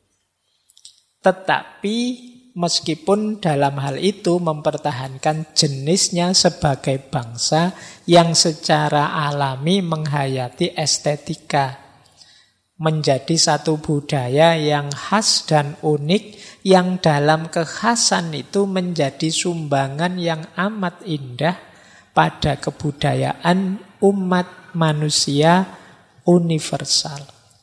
Tetapi meskipun dalam hal itu mempertahankan jenisnya sebagai bangsa yang secara alami menghayati estetika. Menjadi satu budaya yang khas dan unik, yang dalam kekhasan itu menjadi sumbangan yang amat indah pada kebudayaan umat manusia universal.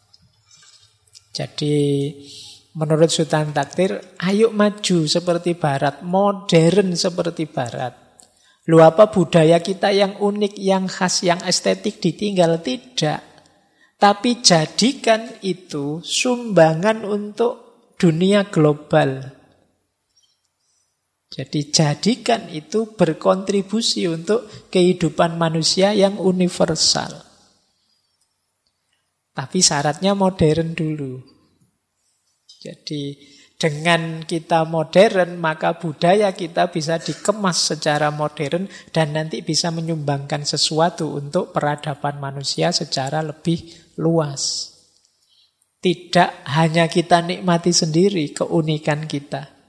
Jadi menurut Sultan Takdir, ayo maju seperti Barat, modern seperti Barat. Lu apa budaya kita yang unik, yang khas, yang estetik ditinggal? Tidak. Tapi jadikan itu sumbangan untuk dunia global. Jadi jadikan itu berkontribusi untuk kehidupan manusia yang universal. Tapi syaratnya modern dulu. Jadi dengan kita modern, maka budaya kita bisa dikemas secara modern dan nanti bisa menyumbangkan sesuatu untuk peradaban manusia secara lebih luas. Tidak hanya kita nikmati sendiri keunikan kita.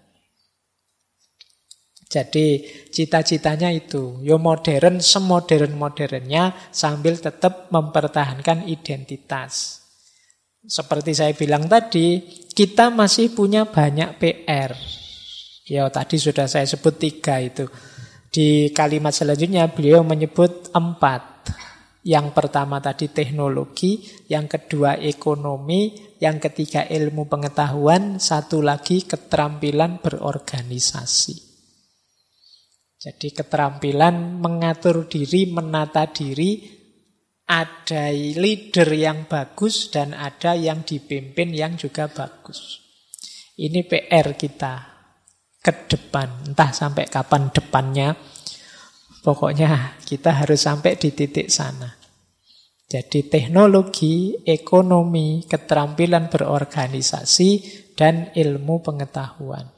Jadi cita-citanya itu, yo modern semodern-modernnya sambil tetap mempertahankan identitas. Seperti saya bilang tadi, kita masih punya banyak PR. Ya tadi sudah saya sebut 3 itu. Di kalimat selanjutnya beliau menyebut 4. Yang pertama tadi teknologi, yang kedua ekonomi, yang ketiga ilmu pengetahuan, satu lagi keterampilan berorganisasi. Jadi keterampilan mengatur diri, menata diri, ada leader yang bagus dan ada yang dipimpin yang juga bagus. Ini PR kita ke depan, entah sampai kapan depannya. Pokoknya kita harus sampai di titik sana. Jadi teknologi, ekonomi, keterampilan berorganisasi, dan ilmu pengetahuan.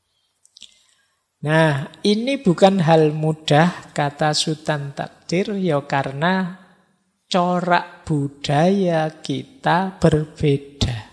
Nah, ini bukan hal mudah, kata Sultan Takdir, ya karena corak budaya kita berbeda.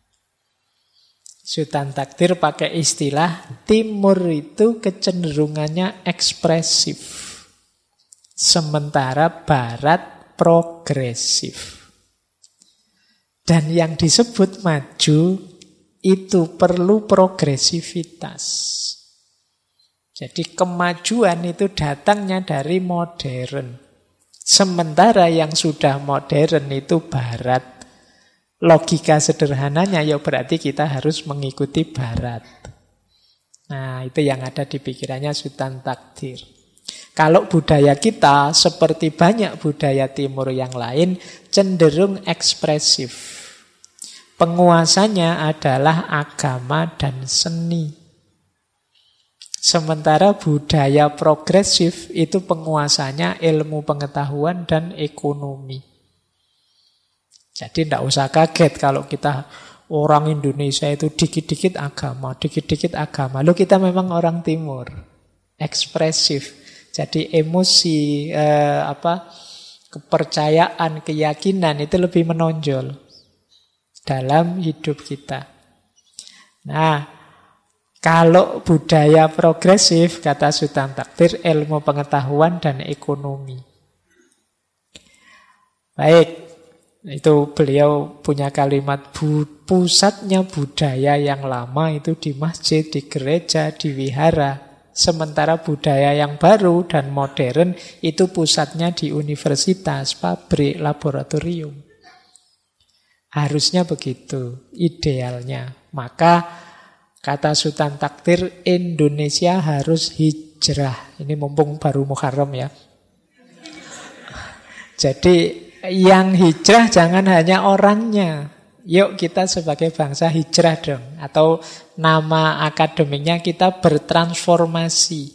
Sultan Takdir pakai istilah, Timur itu kecenderungannya ekspresif, sementara Barat progresif. Dan yang disebut maju itu perlu progresivitas. Jadi kemajuan itu datangnya dari modern. Sementara yang sudah modern itu Barat. Logika sederhananya ya berarti kita harus mengikuti Barat. Nah itu yang ada di pikirannya Sultan Takdir. Kalau budaya kita seperti banyak budaya Timur yang lain cenderung ekspresif. Penguasanya adalah agama dan seni. Sementara budaya progresif itu penguasanya ilmu pengetahuan dan ekonomi. Jadi tidak usah kaget kalau kita orang Indonesia itu dikit-dikit agama, dikit-dikit agama. Lalu kita memang orang Timur, ekspresif. Jadi emosi, kepercayaan, keyakinan itu lebih menonjol dalam hidup kita. Nah, kalau budaya progresif, kata Sultan Takdir, ilmu pengetahuan dan ekonomi. Baik, itu beliau punya kalimat, pusatnya budaya yang lama itu di masjid, di gereja, di wihara. Sementara budaya yang baru dan modern itu pusatnya di universitas, pabrik, laboratorium. Harusnya begitu, idealnya. Maka Kata Sultan Takdir, Indonesia harus hijrah. Ini mumpung baru Muharram ya. Jadi yang hijrah jangan hanya orangnya. Yuk kita sebagai bangsa hijrah dong. Atau nama akademiknya kita bertransformasi.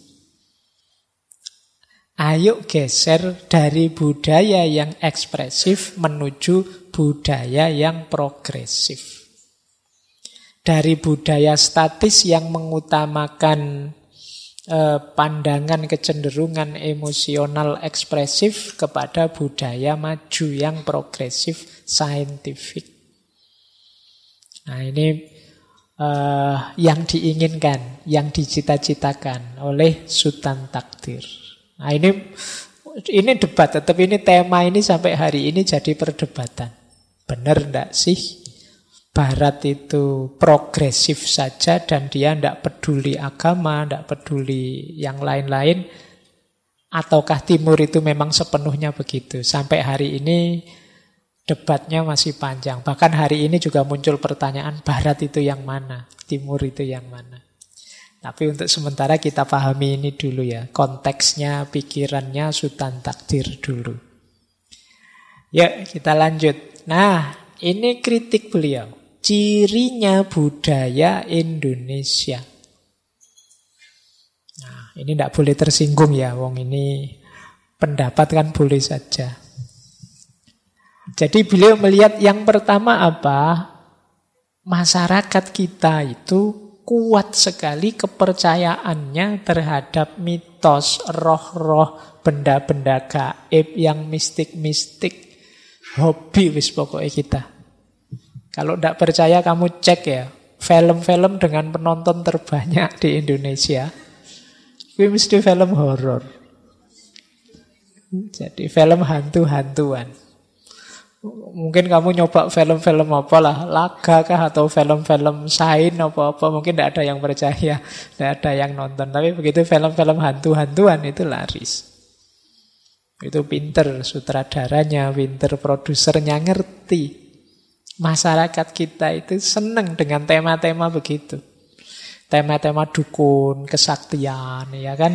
Ayo geser dari budaya yang ekspresif menuju budaya yang progresif. Dari budaya statis yang mengutamakan pandangan kecenderungan emosional ekspresif kepada budaya maju yang progresif saintifik. Nah ini yang diinginkan, yang dicita-citakan oleh Sultan Takdir. Nah ini debat, tetapi ini tema ini sampai hari ini jadi perdebatan. Benar enggak sih Barat itu progresif saja dan dia enggak peduli agama, enggak peduli yang lain-lain, ataukah Timur itu memang sepenuhnya begitu? Sampai hari ini debatnya masih panjang. Bahkan hari ini juga muncul pertanyaan, Barat itu yang mana? Timur itu yang mana? Tapi untuk sementara kita pahami ini dulu ya. Konteksnya, pikirannya Sultan Takdir dulu. Yuk kita lanjut. Nah, ini kritik beliau. Cirinya budaya Indonesia. Nah, ini tidak boleh tersinggung ya, wong ini pendapat kan boleh saja. Jadi beliau melihat yang pertama apa? Masyarakat kita itu kuat sekali kepercayaannya terhadap mitos, roh-roh, benda-benda gaib yang mistik-mistik. Hobi wis pokoknya kita. Kalau tidak percaya kamu cek ya, film-film dengan penonton terbanyak di Indonesia, itu mesti film horor. Jadi film hantu-hantuan. Mungkin kamu nyoba film-film apa lah, laga kah atau film-film sains apa-apa, mungkin tidak ada yang percaya, tidak ada yang nonton. Tapi begitu film-film hantu-hantuan itu laris. Itu pinter sutradaranya, pinter produsernya, ngerti. Masyarakat kita itu senang dengan tema-tema begitu. Tema-tema dukun, kesaktian, ya kan?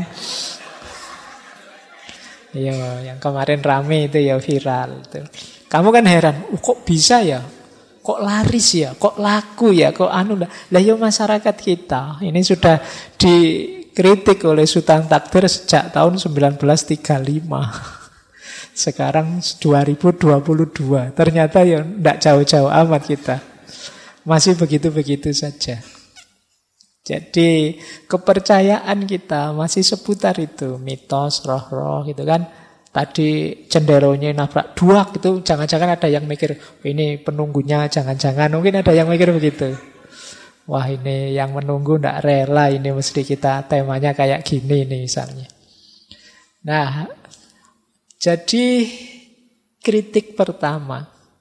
Ya, yang kemarin rame itu ya viral. Itu. Kamu kan heran, kok bisa ya? Kok laris ya? Kok laku ya? Kok anu lah? Lah ya masyarakat kita ini sudah dikritik oleh Sultan Takdir sejak tahun 1935. Sekarang 2022. Ternyata ya tidak jauh-jauh amat kita. Masih begitu-begitu saja. Jadi kepercayaan kita masih seputar itu. Mitos, roh-roh gitu kan. Tadi cenderonya nabrak duak itu. Jangan-jangan ada yang mikir, ini penunggunya jangan-jangan. Mungkin ada yang mikir begitu. Wah ini yang menunggu tidak rela. Ini mesti kita temanya kayak gini nih misalnya. Nah, jadi kritik pertama.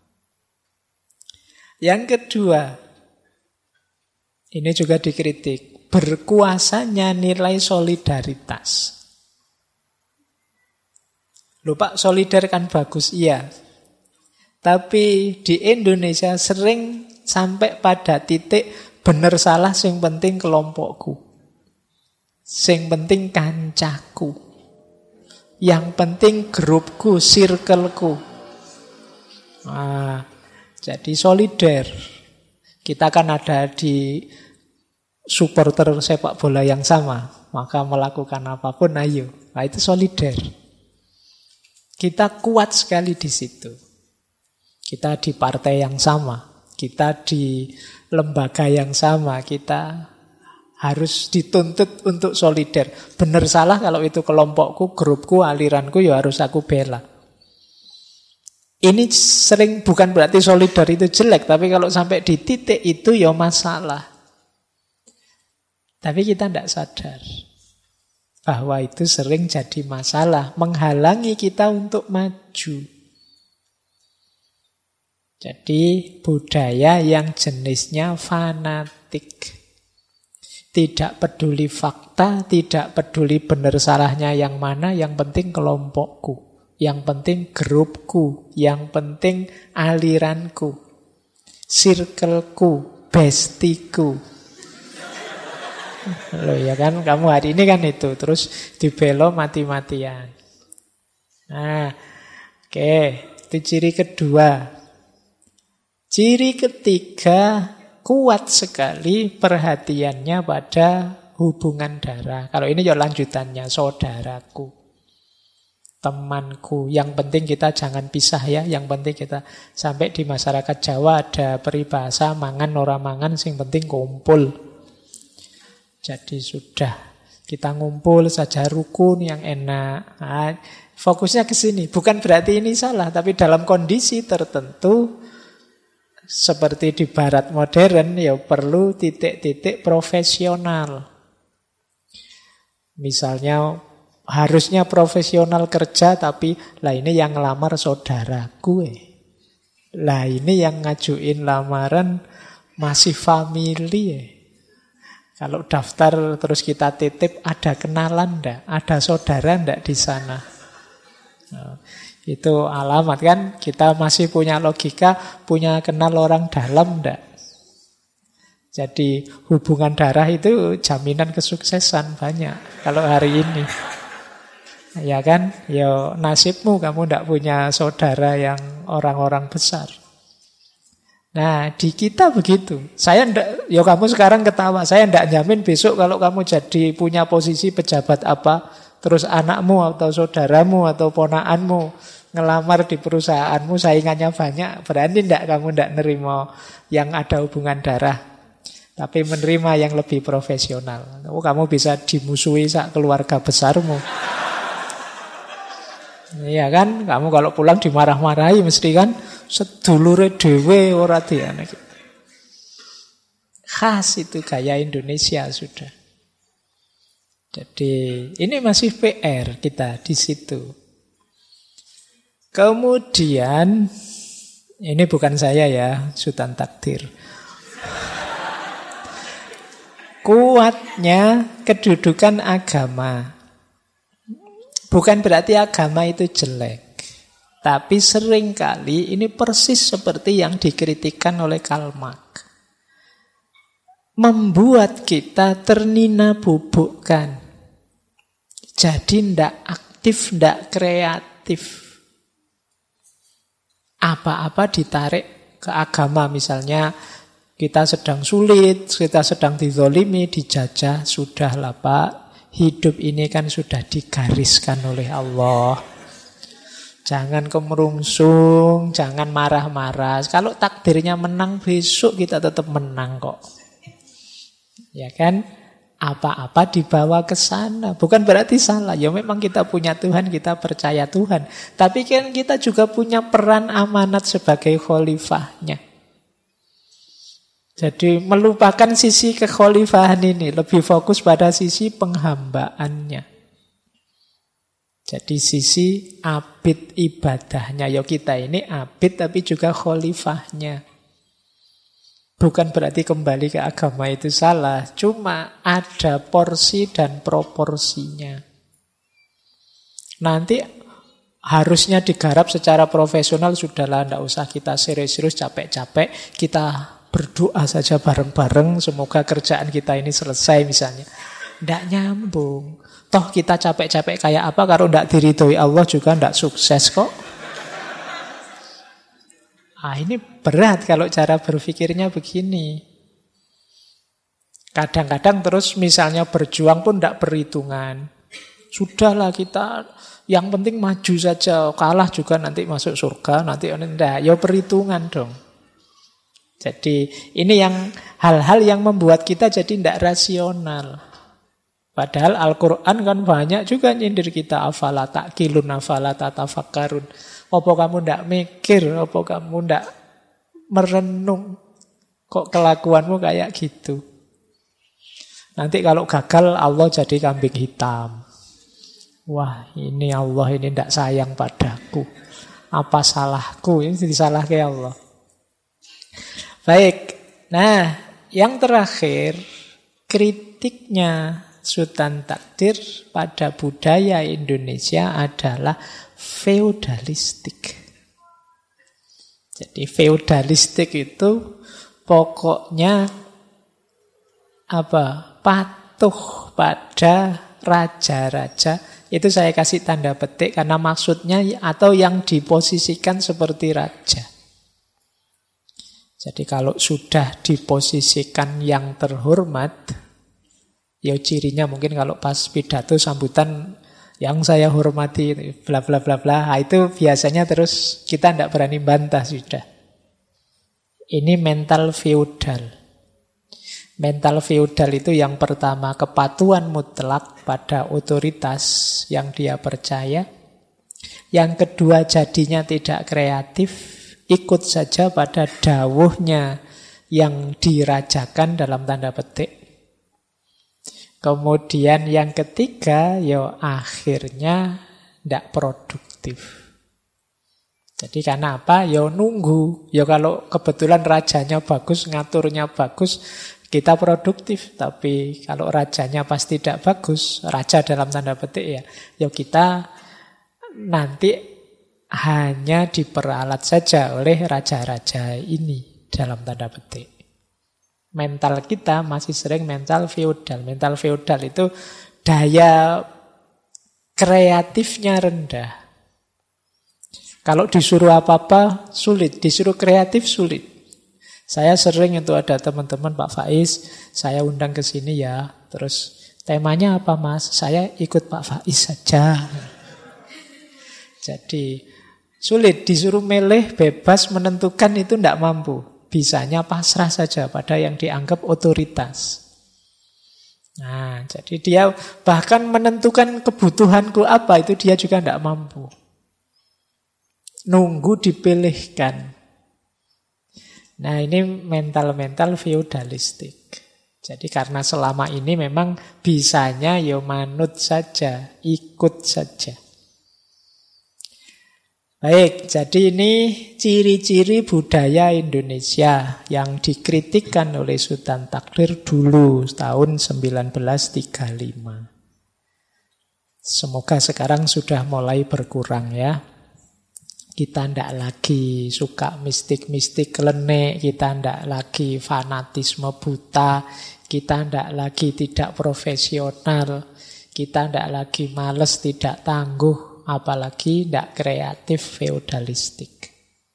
Yang kedua, ini juga dikritik, berkuasanya nilai solidaritas. Loh Pak, solidar kan bagus, iya. Tapi di Indonesia sering sampai pada titik bener salah sing penting kelompokku. Sing penting kancaku. Yang penting grupku, circleku. Nah, jadi solider. Kita kan ada di supporter sepak bola yang sama, maka melakukan apapun ayo. Nah, itu solider. Kita kuat sekali di situ. Kita di partai yang sama, kita di lembaga yang sama, kita harus dituntut untuk solider. Benar salah kalau itu kelompokku, grupku, aliranku, ya harus aku bela. Ini sering bukan berarti solider itu jelek, tapi kalau sampai di titik itu ya masalah. Tapi kita tidak sadar bahwa itu sering jadi masalah, menghalangi kita untuk maju. Jadi budaya yang jenisnya fanatik. Tidak peduli fakta, tidak peduli benar salahnya yang mana, yang penting kelompokku, yang penting grupku, yang penting aliranku, circleku, bestiku. Loh ya kan, kamu hari ini kan itu, terus dibelo mati-matian. Nah, oke, itu ciri kedua. Ciri ketiga, kuat sekali perhatiannya pada hubungan darah. Kalau ini ya lanjutannya, saudaraku, temanku. Yang penting kita jangan pisah ya. Yang penting kita, sampai di masyarakat Jawa ada peribahasa mangan ora mangan, sing penting kumpul. Jadi sudah, kita ngumpul saja rukun yang enak. Nah, fokusnya ke sini. Bukan berarti ini salah, tapi dalam kondisi tertentu seperti di barat modern ya perlu titik-titik profesional. Misalnya harusnya profesional kerja, tapi lah ini yang ngelamar saudaraku. Lah ini yang ngajuin lamaran masih family. Kalau daftar terus kita titip, ada kenalan ndak? Ada saudara ndak di sana? Nah, itu alamat kan, kita masih punya logika, punya kenal orang dalam ndak? Jadi hubungan darah itu jaminan kesuksesan banyak kalau hari ini. Ya kan? Ya nasibmu kamu ndak punya saudara yang orang-orang besar. Nah, di kita begitu. Saya ndak, ya kamu sekarang ketawa, saya ndak jamin besok kalau kamu jadi punya posisi pejabat apa, terus anakmu atau saudaramu atau ponakanmu ngelamar di perusahaanmu, saingannya banyak, berani ndak kamu ndak nerima yang ada hubungan darah, tapi menerima yang lebih profesional. Oh, kamu bisa dimusuhi sak keluarga besarmu. Iya kan, kamu kalau pulang dimarah-marahi mesti kan, sedulure dhewe ora diane. Khas itu gaya Indonesia sudah. Jadi ini masih PR kita di situ. Kemudian ini bukan saya ya, Sultan Takdir. Kuatnya kedudukan agama. Bukan berarti agama itu jelek, tapi seringkali ini persis seperti yang dikritikkan oleh Karl Marx. Membuat kita ternina-bubukkan. Jadi ndak aktif, ndak kreatif. Apa-apa ditarik ke agama. Misalnya kita sedang sulit, kita sedang dizolimi, dijajah, sudahlah Pak. Hidup ini kan sudah digariskan oleh Allah. Jangan kemerungsung, jangan marah-marah. Kalau takdirnya menang besok kita tetap menang kok. Ya kan? Apa-apa dibawa ke sana. Bukan berarti salah. Ya memang kita punya Tuhan, kita percaya Tuhan. Tapi kan kita juga punya peran amanat sebagai khalifahnya. Jadi melupakan sisi kekhalifahan ini, lebih fokus pada sisi penghambaannya. Jadi sisi abid ibadahnya. Ya kita ini abid tapi juga khalifahnya. Bukan berarti kembali ke agama itu salah, cuma ada porsi dan proporsinya. Nanti harusnya digarap secara profesional, sudahlah, tidak usah kita serius-serius capek-capek, kita berdoa saja bareng-bareng, semoga kerjaan kita ini selesai misalnya. Tidak nyambung. Toh kita capek-capek kayak apa, kalau tidak diridhoi Allah juga tidak sukses kok. Ini berat kalau cara berpikirnya begini. Kadang-kadang terus misalnya berjuang pun tidak perhitungan. Sudahlah kita, yang penting maju saja, kalah juga nanti masuk surga, nanti enggak, ya perhitungan dong. Jadi ini yang hal-hal yang membuat kita jadi tidak rasional. Padahal Al-Quran kan banyak juga nyindir kita. Afala ta'qilun, afala tatafakkarun. Apa kamu tidak mikir, apa kamu tidak merenung, kok kelakuanmu kayak gitu. Nanti kalau gagal Allah jadi kambing hitam. Wah, ini Allah ini tidak sayang padaku. Apa salahku? Ini disalahkan Allah. Baik, nah yang terakhir, kritiknya Sultan Takdir pada budaya Indonesia adalah feodalistik. Jadi feodalistik itu pokoknya apa? patuh pada raja-raja. Itu saya kasih tanda petik karena maksudnya atau yang diposisikan seperti raja. Jadi kalau sudah diposisikan yang terhormat, ya cirinya mungkin kalau pas pidato sambutan yang saya hormati bla bla bla bla, itu biasanya terus kita tidak berani bantah sudah. Ini mental feodal. Mental feodal itu yang pertama kepatuhan mutlak pada otoritas yang dia percaya. Yang kedua jadinya tidak kreatif, ikut saja pada dawuhnya yang dirajakan dalam tanda petik. Kemudian yang ketiga, ya akhirnya tidak produktif. Jadi karena apa? Ya nunggu. Ya kalau kebetulan rajanya bagus, ngaturnya bagus, kita produktif. Tapi kalau rajanya pas tidak bagus, raja dalam tanda petik ya kita nanti hanya diperalat saja oleh raja-raja ini dalam tanda petik. Mental kita masih sering mental feodal. Mental feodal itu daya kreatifnya rendah. Kalau disuruh apa-apa sulit, disuruh kreatif sulit. Saya sering itu ada teman-teman, Pak Faiz, saya undang ke sini ya. Terus temanya apa Mas? Saya ikut Pak Faiz saja. Jadi sulit, disuruh milih bebas menentukan itu tidak mampu. Bisanya pasrah saja pada yang dianggap otoritas. Nah, jadi dia bahkan menentukan kebutuhanku apa, itu dia juga tidak mampu. Nunggu dipilihkan. Nah, ini mental-mental feodalistik. Jadi karena selama ini memang bisanya ya manut saja, ikut saja. Baik, jadi ini ciri-ciri budaya Indonesia yang dikritikkan oleh Sultan Takdir dulu tahun 1935. Semoga sekarang sudah mulai berkurang ya. Kita tidak lagi suka mistik-mistik klenik, kita tidak lagi fanatisme buta, kita tidak lagi tidak profesional, kita tidak lagi males, tidak tangguh, apalagi tidak kreatif feodalistik.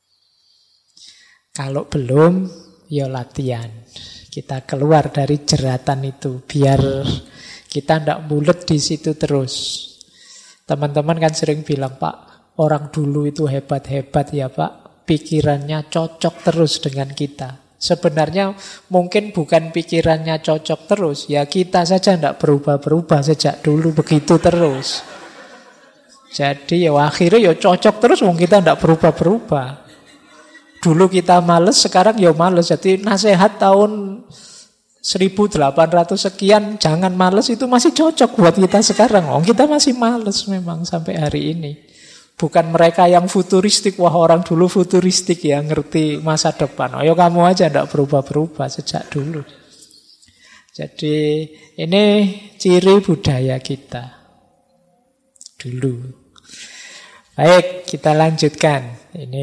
Kalau belum, ya latihan. Kita keluar dari jeratan itu, biar kita tidak bulet di situ terus. Teman-teman kan sering bilang, Pak, orang dulu itu hebat-hebat ya Pak, pikirannya cocok terus dengan kita. Sebenarnya mungkin bukan pikirannya cocok terus, ya kita saja tidak berubah-berubah sejak dulu begitu terus. Jadi ya akhirnya ya cocok terus, wong kita tidak berubah-berubah. Dulu kita males, sekarang ya males. Jadi nasihat tahun 1800 sekian, jangan males, itu masih cocok buat kita sekarang. Wong kita masih males memang sampai hari ini. Bukan mereka yang futuristik, wah orang dulu futuristik ya, ngerti masa depan. Ayo kamu aja tidak berubah-berubah sejak dulu. Jadi ini ciri budaya kita dulu. Baik, kita lanjutkan.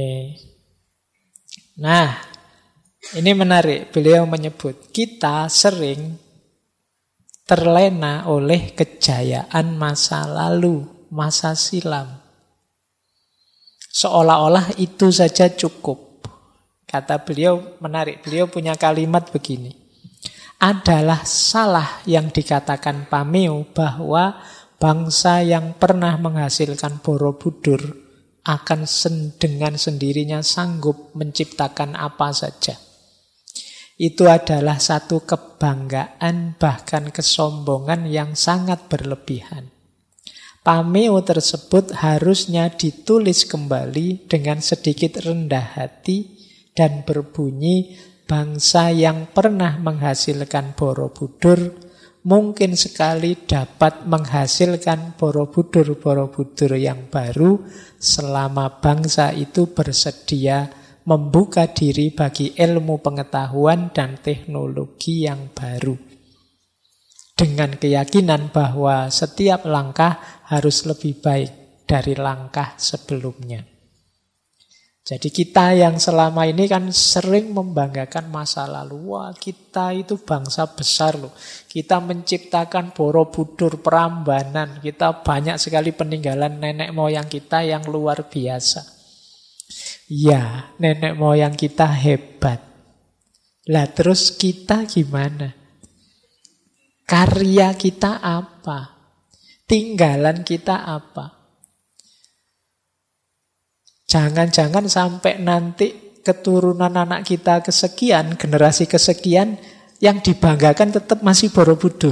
Nah, ini menarik. Beliau menyebut kita sering terlena oleh kejayaan masa lalu, masa silam. Seolah-olah itu saja cukup. Kata beliau menarik. Beliau punya kalimat begini. Adalah salah yang dikatakan Pameo bahwa bangsa yang pernah menghasilkan Borobudur akan dengan sendirinya sanggup menciptakan apa saja. Itu adalah satu kebanggaan, bahkan kesombongan yang sangat berlebihan. Pameo tersebut harusnya ditulis kembali dengan sedikit rendah hati dan berbunyi, bangsa yang pernah menghasilkan Borobudur mungkin sekali dapat menghasilkan Borobudur-Borobudur yang baru selama bangsa itu bersedia membuka diri bagi ilmu pengetahuan dan teknologi yang baru. Dengan keyakinan bahwa setiap langkah harus lebih baik dari langkah sebelumnya. Jadi kita yang selama ini kan sering membanggakan masa lalu. Wah, kita itu bangsa besar loh. Kita menciptakan Borobudur, Prambanan. Kita banyak sekali peninggalan nenek moyang kita yang luar biasa. Ya, nenek moyang kita hebat. Lah terus kita gimana? Karya kita apa? Tinggalan kita apa? Jangan-jangan sampai nanti keturunan anak kita kesekian, generasi kesekian, yang dibanggakan tetap masih Borobudur.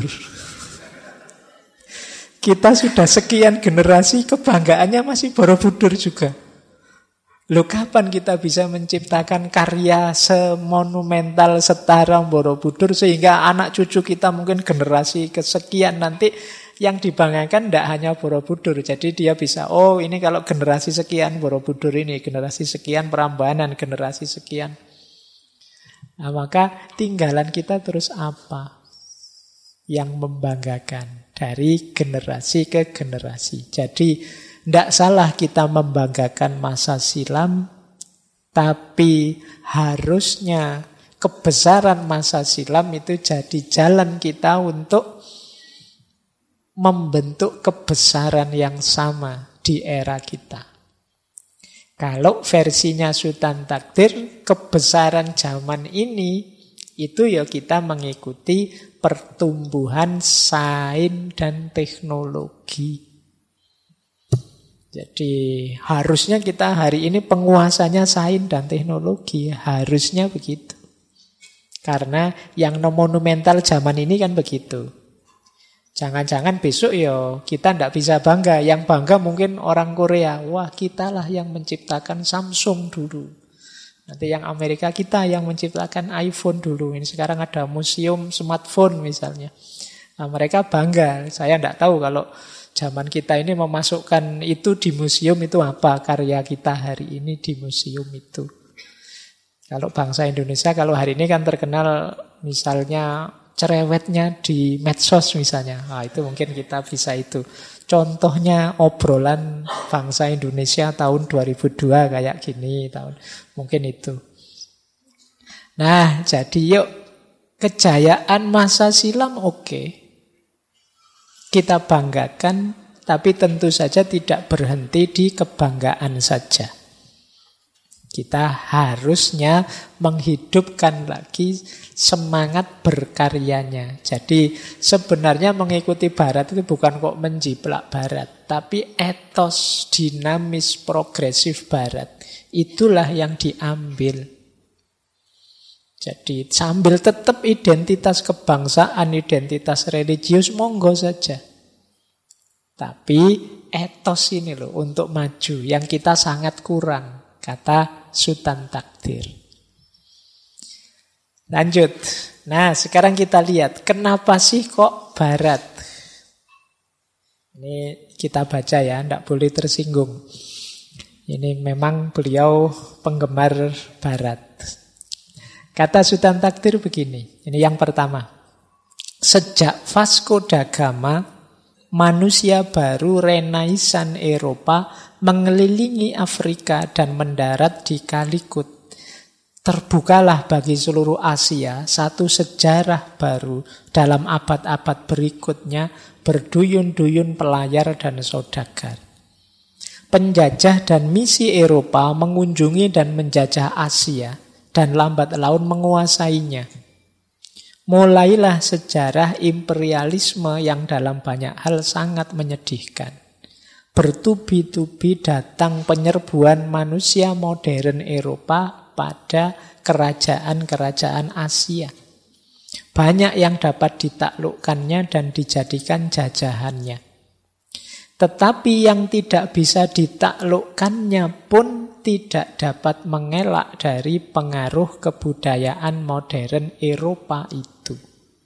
Kita sudah sekian generasi, kebanggaannya masih Borobudur juga. Loh, kapan kita bisa menciptakan karya semonumental setara Borobudur sehingga anak cucu kita mungkin generasi kesekian nanti yang dibanggakan tidak hanya Borobudur. Jadi dia bisa, oh ini kalau generasi sekian Borobudur ini, generasi sekian Prambanan, generasi sekian. Nah, maka tinggalan kita terus apa yang membanggakan dari generasi ke generasi. Jadi tidak salah kita membanggakan masa silam, tapi harusnya kebesaran masa silam itu jadi jalan kita untuk membentuk kebesaran yang sama di era kita. Kalau versinya Sultan Takdir, kebesaran zaman ini itu ya kita mengikuti pertumbuhan sains dan teknologi. Jadi harusnya kita hari ini penguasanya sains dan teknologi, harusnya begitu. Karena yang monumental zaman ini kan begitu. Jangan-jangan besok ya kita tidak bisa bangga. Yang bangga mungkin orang Korea. Wah, kitalah yang menciptakan Samsung dulu. Nanti yang Amerika kita yang menciptakan iPhone dulu. Ini sekarang ada museum smartphone misalnya. Nah, mereka bangga. Saya tidak tahu kalau zaman kita ini memasukkan itu di museum itu apa. Karya kita hari ini di museum itu. Kalau bangsa Indonesia, kalau hari ini kan terkenal misalnya cerewetnya di medsos misalnya. Nah, itu mungkin kita bisa itu. Contohnya obrolan bangsa Indonesia tahun 2002 kayak gini. Mungkin itu. Nah, jadi yuk kejayaan masa silam oke. Kita banggakan, tapi tentu saja tidak berhenti di kebanggaan saja. Kita harusnya menghidupkan lagi semangat berkaryanya. Jadi sebenarnya mengikuti Barat itu bukan kok menjiplak Barat, tapi etos dinamis progresif Barat. Itulah yang diambil. Jadi sambil tetap identitas kebangsaan, identitas religius, monggo saja. Tapi etos ini loh untuk maju, yang kita sangat kurang. Kata Sultan Takdir. Lanjut. Nah, sekarang kita lihat kenapa sih kok Barat? Ini kita baca ya, tidak boleh tersinggung. Ini memang beliau penggemar Barat. Kata Sultan Takdir begini, ini yang pertama. Sejak Vasco da Gama, manusia baru Renaisan Eropa mengelilingi Afrika dan mendarat di Calicut. Terbukalah bagi seluruh Asia satu sejarah baru dalam abad-abad berikutnya, berduyun-duyun pelayar dan saudagar. Penjajah dan misi Eropa mengunjungi dan menjajah Asia dan lambat laun menguasainya. Mulailah sejarah imperialisme yang dalam banyak hal sangat menyedihkan. Bertubi-tubi datang penyerbuan manusia modern Eropa pada kerajaan-kerajaan Asia. Banyak yang dapat ditaklukkannya dan dijadikan jajahannya. Tetapi yang tidak bisa ditaklukkannya pun tidak dapat mengelak dari pengaruh kebudayaan modern Eropa itu.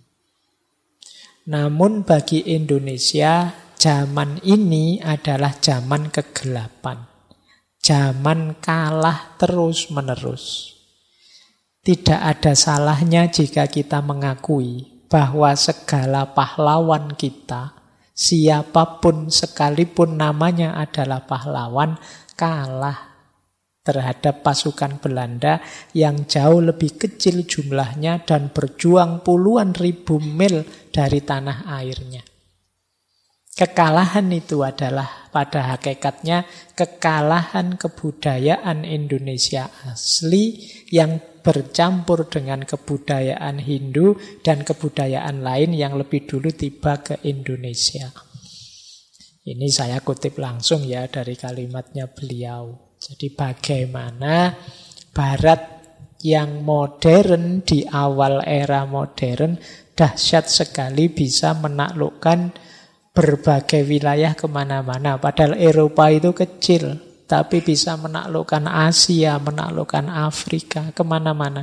Namun bagi Indonesia, zaman ini adalah zaman kegelapan. Zaman kalah terus-menerus. Tidak ada salahnya jika kita mengakui bahwa segala pahlawan kita, siapapun sekalipun namanya adalah pahlawan, kalah. terhadap pasukan Belanda yang jauh lebih kecil jumlahnya dan berjuang puluhan ribu mil dari tanah airnya. Kekalahan itu adalah pada hakikatnya kekalahan kebudayaan Indonesia asli yang bercampur dengan kebudayaan Hindu dan kebudayaan lain yang lebih dulu tiba ke Indonesia. Ini saya kutip langsung ya dari kalimatnya beliau. Jadi bagaimana Barat yang modern di awal era modern dahsyat sekali bisa menaklukkan berbagai wilayah kemana-mana. Padahal Eropa itu kecil, tapi bisa menaklukkan Asia, menaklukkan Afrika, kemana-mana.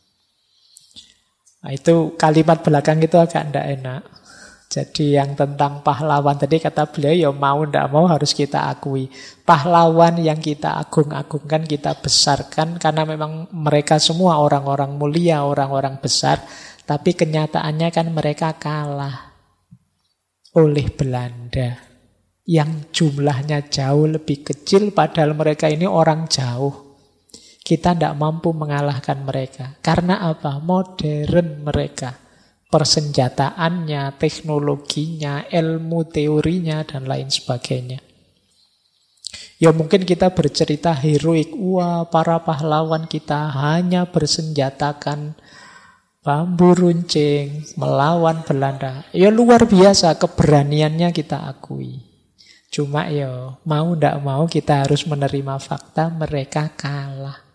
Nah, itu kalimat belakang itu agak tidak enak. Jadi yang tentang pahlawan tadi kata beliau, ya mau tidak mau harus kita akui. Pahlawan yang kita agung-agungkan, kita besarkan, karena memang mereka semua orang-orang mulia, orang-orang besar. Tapi kenyataannya kan mereka kalah oleh Belanda yang jumlahnya jauh lebih kecil, padahal mereka ini orang jauh. Kita tidak mampu mengalahkan mereka. Karena apa? Modern mereka. Persenjataannya, teknologinya, ilmu teorinya, dan lain sebagainya. Ya mungkin kita bercerita heroik. Wah, para pahlawan kita hanya bersenjatakan bambu runcing melawan Belanda. Ya luar biasa keberaniannya kita akui. Cuma ya mau ndak mau kita harus menerima fakta mereka kalah.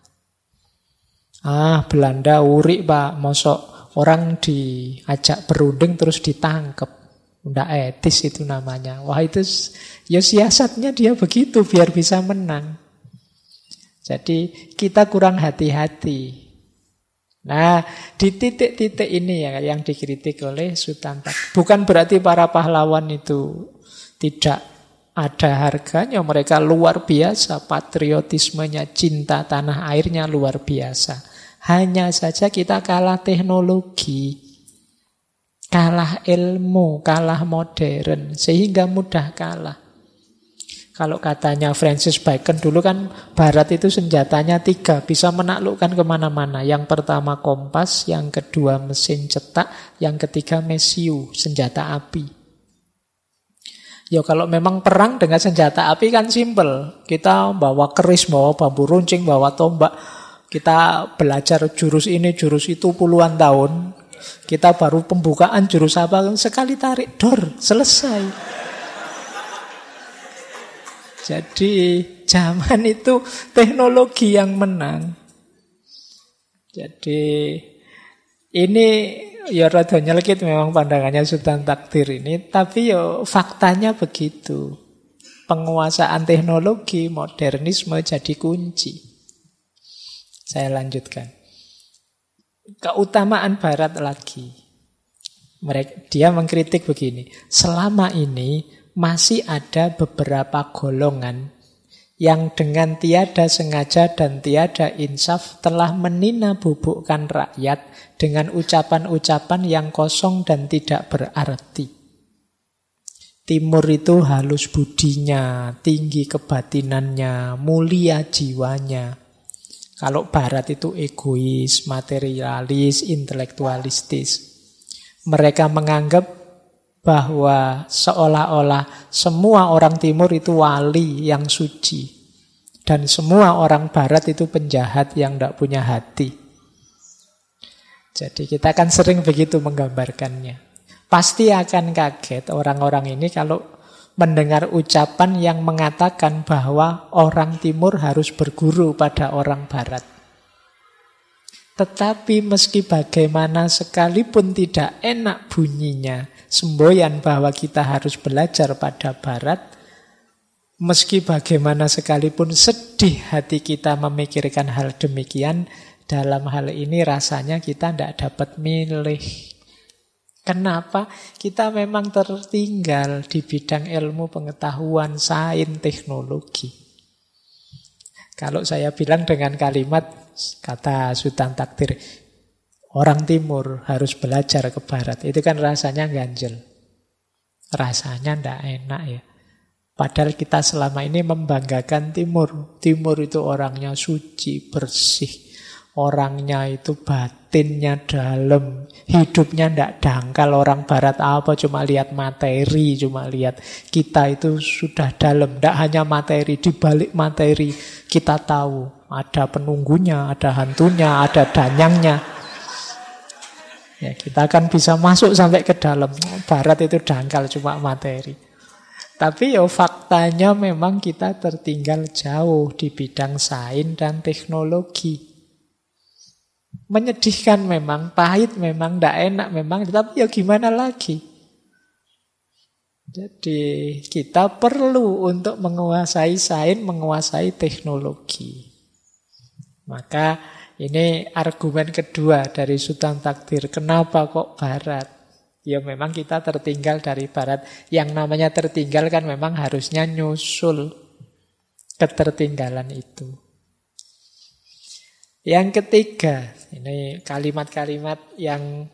Belanda urik Pak, mosok orang diajak berunding terus ditangkep. Ndak etis itu namanya. Wah itu ya siasatnya dia begitu biar bisa menang. Jadi kita kurang hati-hati. Nah, di titik-titik ini ya yang dikritik oleh Sutantak. Bukan berarti para pahlawan itu tidak ada harganya. Mereka luar biasa, patriotismenya, cinta tanah airnya luar biasa. Hanya saja kita kalah teknologi, kalah ilmu, kalah modern, sehingga mudah kalah. Kalau katanya Francis Bacon dulu kan Barat itu senjatanya 3, bisa menaklukkan kemana-mana. Yang pertama kompas, yang kedua mesin cetak, yang ketiga mesiu, senjata api. Ya kalau memang perang dengan senjata api kan simpel. Kita bawa keris, bawa bambu runcing, bawa tombak. Kita belajar jurus ini, jurus itu puluhan tahun. Kita baru pembukaan jurus apa, sekali tarik, dor, selesai. Jadi zaman itu teknologi yang menang. Jadi ini ya rada nyelkit memang pandangannya Sultan Takdir ini, tapi ya faktanya begitu. Penguasaan teknologi, modernisme jadi kunci. Saya lanjutkan. Keutamaan Barat lagi. Dia mengkritik begini, selama ini masih ada beberapa golongan yang dengan tiada sengaja dan tiada insaf telah menina-bubukkan rakyat dengan ucapan-ucapan yang kosong dan tidak berarti. Timur itu halus budinya, tinggi kebatinannya, mulia jiwanya. Kalau Barat itu egois, materialis, intelektualistis. Mereka menganggap bahwa seolah-olah semua orang timur itu wali yang suci. Dan semua orang Barat itu penjahat yang tidak punya hati. Jadi kita kan sering begitu menggambarkannya. Pasti akan kaget orang-orang ini kalau mendengar ucapan yang mengatakan bahwa orang timur harus berguru pada orang Barat. Tetapi meski bagaimana sekalipun tidak enak bunyinya, semboyan bahwa kita harus belajar pada Barat, meski bagaimana sekalipun sedih hati kita memikirkan hal demikian, dalam hal ini rasanya kita tidak dapat milih. Kenapa? Kita memang tertinggal di bidang ilmu pengetahuan, sains, teknologi. Kalau saya bilang dengan kalimat, kata Sultan Takdir, orang timur harus belajar ke Barat. Itu kan rasanya ganjel. Rasanya tidak enak ya. Padahal kita selama ini membanggakan Timur. Timur itu orangnya suci, bersih. Orangnya itu batinnya dalam. Hidupnya tidak dangkal. Orang Barat apa cuma lihat materi, cuma lihat. Kita itu sudah dalam. Tidak hanya materi, di balik materi kita tahu. Ada penunggunya, ada hantunya, ada danyangnya. Ya, kita akan bisa masuk sampai ke dalam. Barat itu dangkal, cuma materi. Tapi ya faktanya memang kita tertinggal jauh di bidang sains dan teknologi. Menyedihkan memang, pahit memang, tidak enak memang, tapi ya gimana lagi. Jadi kita perlu untuk menguasai sains, menguasai teknologi. Maka ini argumen kedua dari Sultan Takdir. Kenapa kok Barat? Ya memang kita tertinggal dari Barat. Yang namanya tertinggal kan memang harusnya nyusul ketertinggalan itu. Yang ketiga, ini kalimat-kalimat yang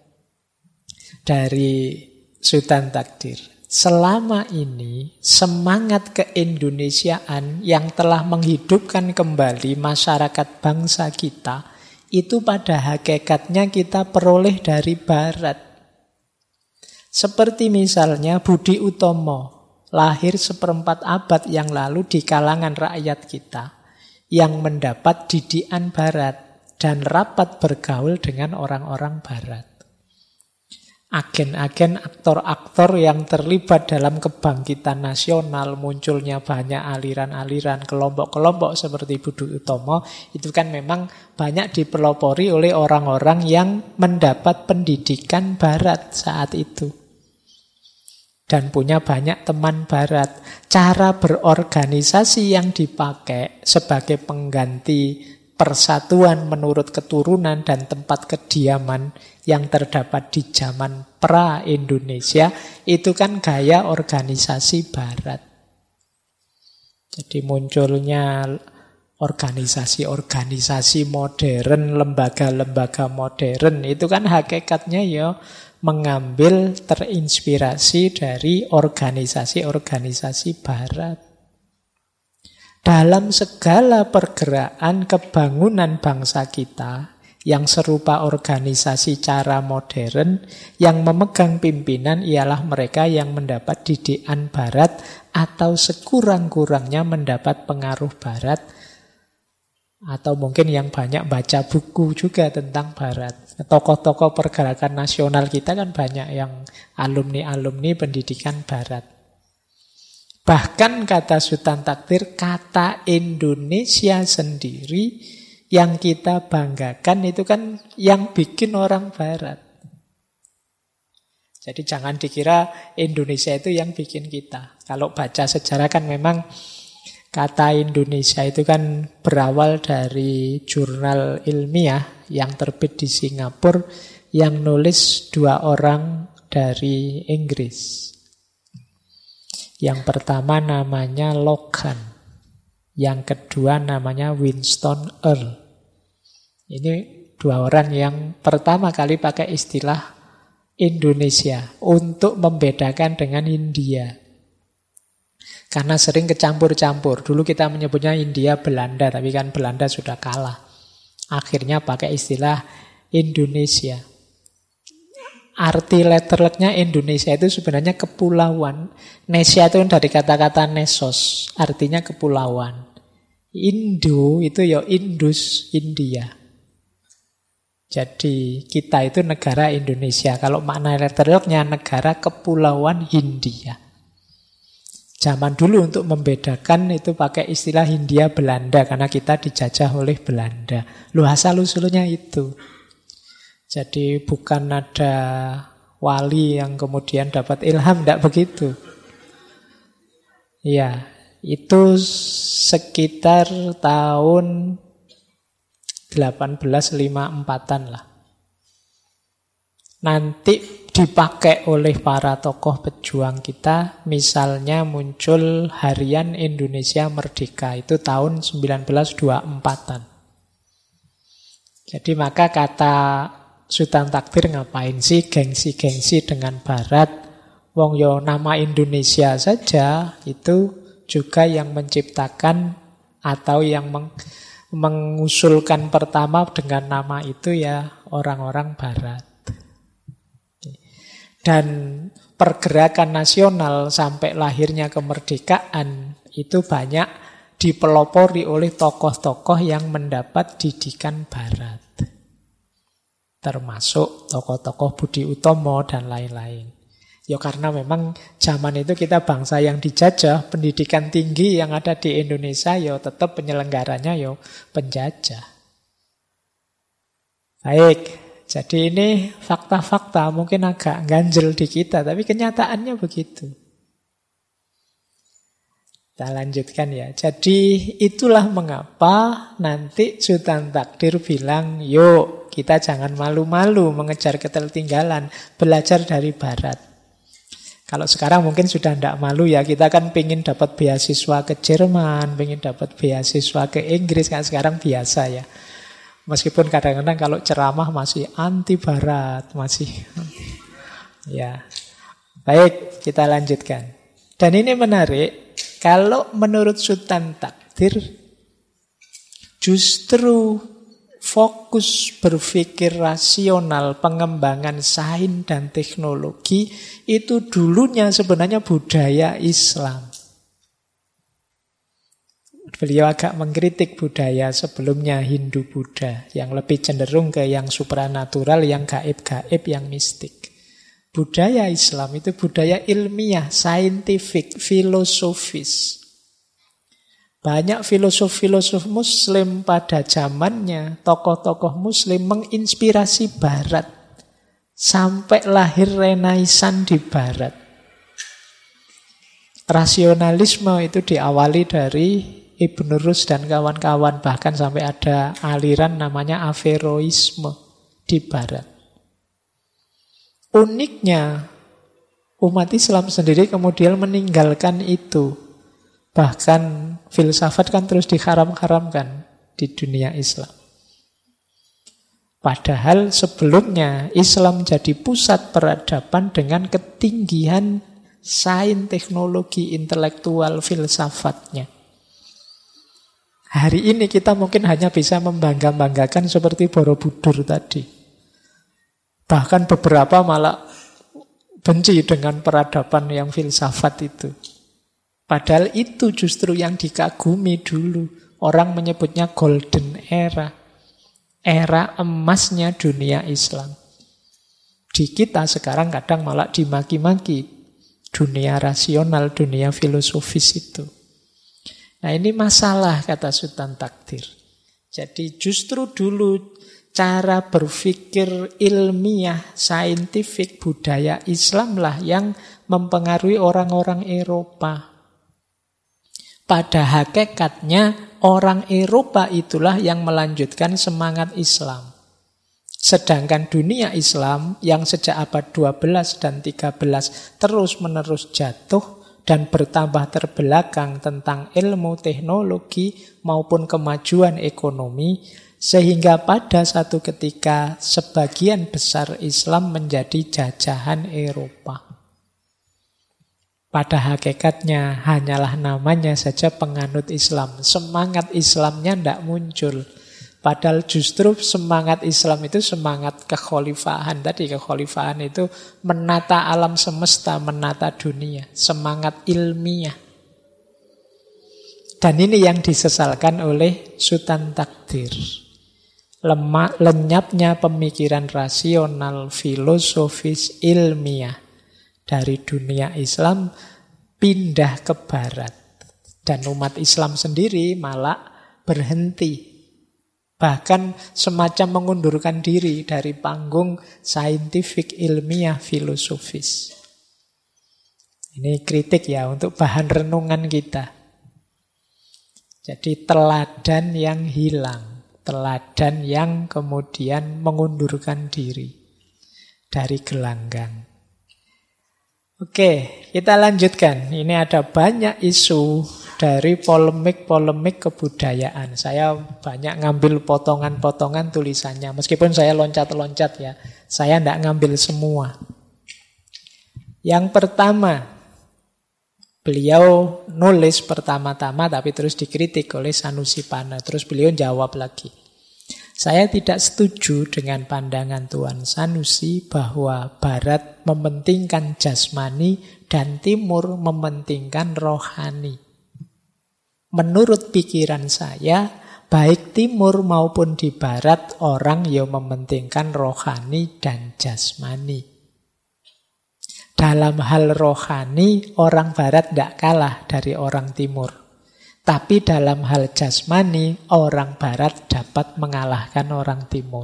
dari Sultan Takdir. Selama ini semangat keindonesiaan yang telah menghidupkan kembali masyarakat bangsa kita, itu pada hakikatnya kita peroleh dari Barat. Seperti misalnya Budi Utomo, lahir 1/4 abad yang lalu di kalangan rakyat kita, yang mendapat didikan Barat dan rapat bergaul dengan orang-orang Barat. Agen-agen, aktor-aktor yang terlibat dalam kebangkitan nasional, munculnya banyak aliran-aliran, kelompok-kelompok seperti Budi Utomo, itu kan memang banyak dipelopori oleh orang-orang yang mendapat pendidikan Barat saat itu. Dan punya banyak teman Barat. Cara berorganisasi yang dipakai sebagai pengganti persatuan menurut keturunan dan tempat kediaman yang terdapat di zaman pra-Indonesia, itu kan gaya organisasi Barat. Jadi munculnya organisasi-organisasi modern, lembaga-lembaga modern, itu kan hakikatnya ya mengambil terinspirasi dari organisasi-organisasi Barat. Dalam segala pergerakan kebangunan bangsa kita yang serupa organisasi cara modern, yang memegang pimpinan ialah mereka yang mendapat didikan Barat atau sekurang-kurangnya mendapat pengaruh Barat, atau mungkin yang banyak baca buku juga tentang Barat. Tokoh-tokoh pergerakan nasional kita kan banyak yang alumni-alumni pendidikan Barat. Bahkan kata Sultan Takdir, kata Indonesia sendiri yang kita banggakan itu kan yang bikin orang Barat. Jadi jangan dikira Indonesia itu yang bikin kita. Kalau baca sejarah kan memang kata Indonesia itu kan berawal dari jurnal ilmiah yang terbit di Singapura yang nulis 2 orang dari Inggris. Yang pertama namanya Logan, yang kedua namanya Winston Earl. Ini 2 orang yang pertama kali pakai istilah Indonesia untuk membedakan dengan India. Karena sering kecampur-campur. Dulu kita menyebutnya India Belanda, tapi kan Belanda sudah kalah. Akhirnya pakai istilah Indonesia. Arti letterleknya Indonesia itu sebenarnya kepulauan. Nesia itu dari kata-kata nesos, artinya kepulauan. Indo itu ya Indus, India. Jadi kita itu negara Indonesia. Kalau makna letterleknya negara kepulauan Hindia. Zaman dulu untuk membedakan itu pakai istilah Hindia Belanda karena kita dijajah oleh Belanda. Lu asal-usulnya itu. Jadi bukan ada wali yang kemudian dapat ilham, tidak begitu. Ya, itu sekitar tahun 1854-an lah. Nanti dipakai oleh para tokoh pejuang kita, misalnya muncul Harian Indonesia Merdeka, itu tahun 1924-an. Jadi maka kata Sultan Takdir, ngapain sih gengsi-gengsi dengan Barat? Wong yo nama Indonesia saja itu juga yang menciptakan atau yang mengusulkan pertama dengan nama itu ya orang-orang Barat. Dan pergerakan nasional sampai lahirnya kemerdekaan itu banyak dipelopori oleh tokoh-tokoh yang mendapat didikan Barat. Termasuk tokoh-tokoh Budi Utomo dan lain-lain. Ya karena memang zaman itu kita bangsa yang dijajah, pendidikan tinggi yang ada di Indonesia ya tetap penyelenggaranya ya penjajah. Baik. Jadi ini fakta-fakta mungkin agak ganjel di kita, tapi kenyataannya begitu. Kita lanjutkan ya. Jadi itulah mengapa nanti Sultan Takdir bilang, yuk kita jangan malu-malu mengejar ketertinggalan, belajar dari Barat. Kalau sekarang mungkin sudah tidak malu ya, kita kan pengen dapat beasiswa ke Jerman, pengen dapat beasiswa ke Inggris, kan sekarang biasa ya. Meskipun kadang-kadang kalau ceramah masih anti Barat, masih ya. Baik, kita lanjutkan. Dan ini menarik, kalau menurut Sultan Takdir justru fokus berpikir rasional, pengembangan sains dan teknologi itu dulunya sebenarnya budaya Islam. Beliau agak mengkritik budaya sebelumnya Hindu-Buddha yang lebih cenderung ke yang supranatural, yang gaib-gaib, yang mistik. Budaya Islam itu budaya ilmiah, saintifik, filosofis. Banyak filosof-filosof Muslim pada zamannya, tokoh-tokoh Muslim menginspirasi Barat. Sampai lahir Renaissance di Barat. Rasionalisme itu diawali dari Ibn Rus dan kawan-kawan, bahkan sampai ada aliran namanya Averroisme di Barat. Uniknya, umat Islam sendiri kemudian meninggalkan itu. Bahkan filsafat kan terus diharam-haramkan di dunia Islam. Padahal sebelumnya Islam jadi pusat peradaban dengan ketinggian sains, teknologi, intelektual, filsafatnya. Hari ini kita mungkin hanya bisa membangga-banggakan seperti Borobudur tadi. Bahkan beberapa malah benci dengan peradaban yang filsafat itu. Padahal itu justru yang dikagumi dulu. Orang menyebutnya golden era. Era emasnya dunia Islam. Di kita sekarang kadang malah dimaki-maki. Dunia rasional, dunia filosofis itu. Nah ini masalah kata Sultan Takdir. Jadi justru dulu cara berpikir ilmiah, saintifik, budaya Islamlah yang mempengaruhi orang-orang Eropa. Pada hakikatnya orang Eropa itulah yang melanjutkan semangat Islam. Sedangkan dunia Islam yang sejak abad 12 dan 13 terus-menerus jatuh dan bertambah terbelakang tentang ilmu teknologi maupun kemajuan ekonomi, sehingga pada satu ketika sebagian besar Islam menjadi jajahan Eropa. Pada hakikatnya hanyalah namanya saja penganut Islam. Semangat Islamnya tidak muncul. Padahal justru semangat Islam itu semangat kekhalifahan. Tadi kekhalifahan itu menata alam semesta, menata dunia. Semangat ilmiah. Dan ini yang disesalkan oleh Sultan Takdir. Lenyapnya pemikiran rasional, filosofis, ilmiah dari dunia Islam pindah ke Barat. Dan umat Islam sendiri malah berhenti. Bahkan semacam mengundurkan diri dari panggung saintifik, ilmiah, filosofis. Ini kritik ya untuk bahan renungan kita. Jadi teladan yang hilang. Teladan yang kemudian mengundurkan diri dari gelanggang. Oke, kita lanjutkan. Ini ada banyak isu dari polemik-polemik kebudayaan. Saya banyak ngambil potongan-potongan tulisannya. Meskipun saya loncat-loncat ya. Saya tidak ngambil semua. Yang pertama, Beliau nulis pertama-tama tapi terus dikritik oleh Sanusi Pana. Terus beliau jawab lagi. Saya tidak setuju dengan pandangan Tuan Sanusi bahwa Barat mementingkan jasmani dan Timur mementingkan rohani. Menurut pikiran saya, baik Timur maupun di Barat orang yang mementingkan rohani dan jasmani. Dalam hal rohani, orang Barat tidak kalah dari orang Timur. Tapi dalam hal jasmani, orang Barat dapat mengalahkan orang Timur.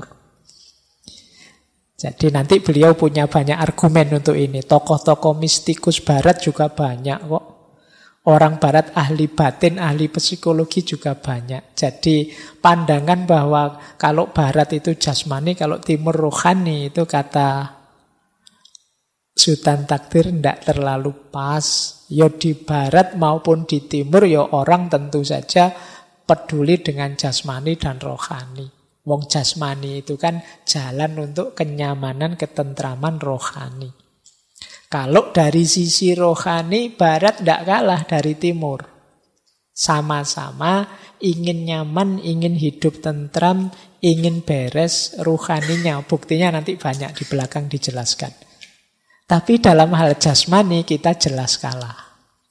Jadi nanti beliau punya banyak argumen untuk ini. Tokoh-tokoh mistikus Barat juga banyak kok. Orang Barat ahli batin, ahli psikologi juga banyak. Jadi pandangan bahwa kalau Barat itu jasmani, kalau Timur rohani, itu kata Sultan Takdir tidak terlalu pas. Ya di Barat maupun di Timur ya orang tentu saja peduli dengan jasmani dan rohani. Wong jasmani itu kan jalan untuk kenyamanan, ketentraman rohani. Kalau dari sisi rohani, Barat tidak kalah dari Timur. Sama-sama ingin nyaman, ingin hidup tentram, ingin beres rohaninya. Buktinya nanti banyak di belakang dijelaskan. Tapi dalam hal jasmani kita jelas kalah.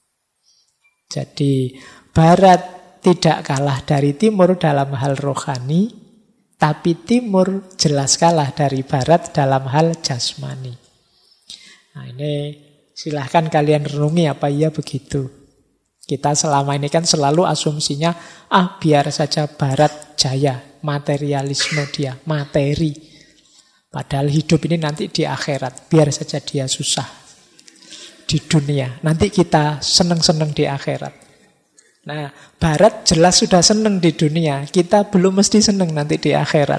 Jadi Barat tidak kalah dari Timur dalam hal rohani, tapi Timur jelas kalah dari Barat dalam hal jasmani. Nah ini silahkan kalian renungi apa iya begitu. Kita selama ini kan selalu asumsinya, biar saja Barat jaya, materialisme dia, materi. Padahal hidup ini nanti di akhirat. Biar saja dia susah di dunia. Nanti kita seneng-seneng di akhirat. Nah, Barat jelas sudah seneng di dunia. Kita belum mesti seneng nanti di akhirat.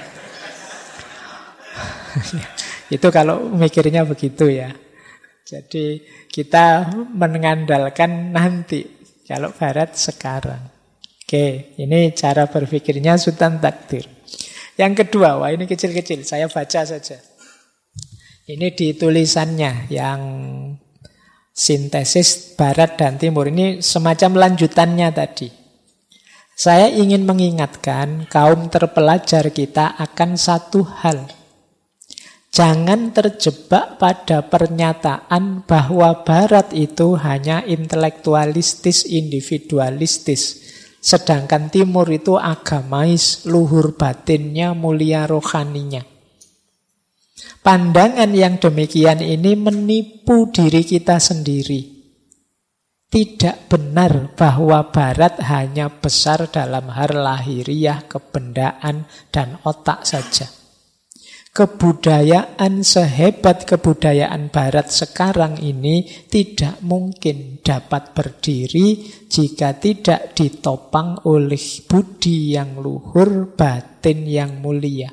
Itu kalau mikirnya begitu ya. Jadi kita mengandalkan nanti. Kalau Barat sekarang. Oke, ini cara berpikirnya Sultan Takdir. Yang kedua, wah ini kecil-kecil, saya baca saja. Ini di tulisannya yang sintesis Barat dan Timur. Ini semacam lanjutannya tadi. Saya ingin mengingatkan kaum terpelajar kita akan satu hal. Jangan terjebak pada pernyataan bahwa Barat itu hanya intelektualistis, individualistis. Sedangkan Timur itu agamais, luhur batinnya, mulia rohaninya. Pandangan yang demikian ini menipu diri kita sendiri. Tidak benar bahwa Barat hanya besar dalam hal lahiriah, kebendaan, dan otak saja. Kebudayaan sehebat kebudayaan Barat sekarang ini tidak mungkin dapat berdiri jika tidak ditopang oleh budi yang luhur, batin yang mulia.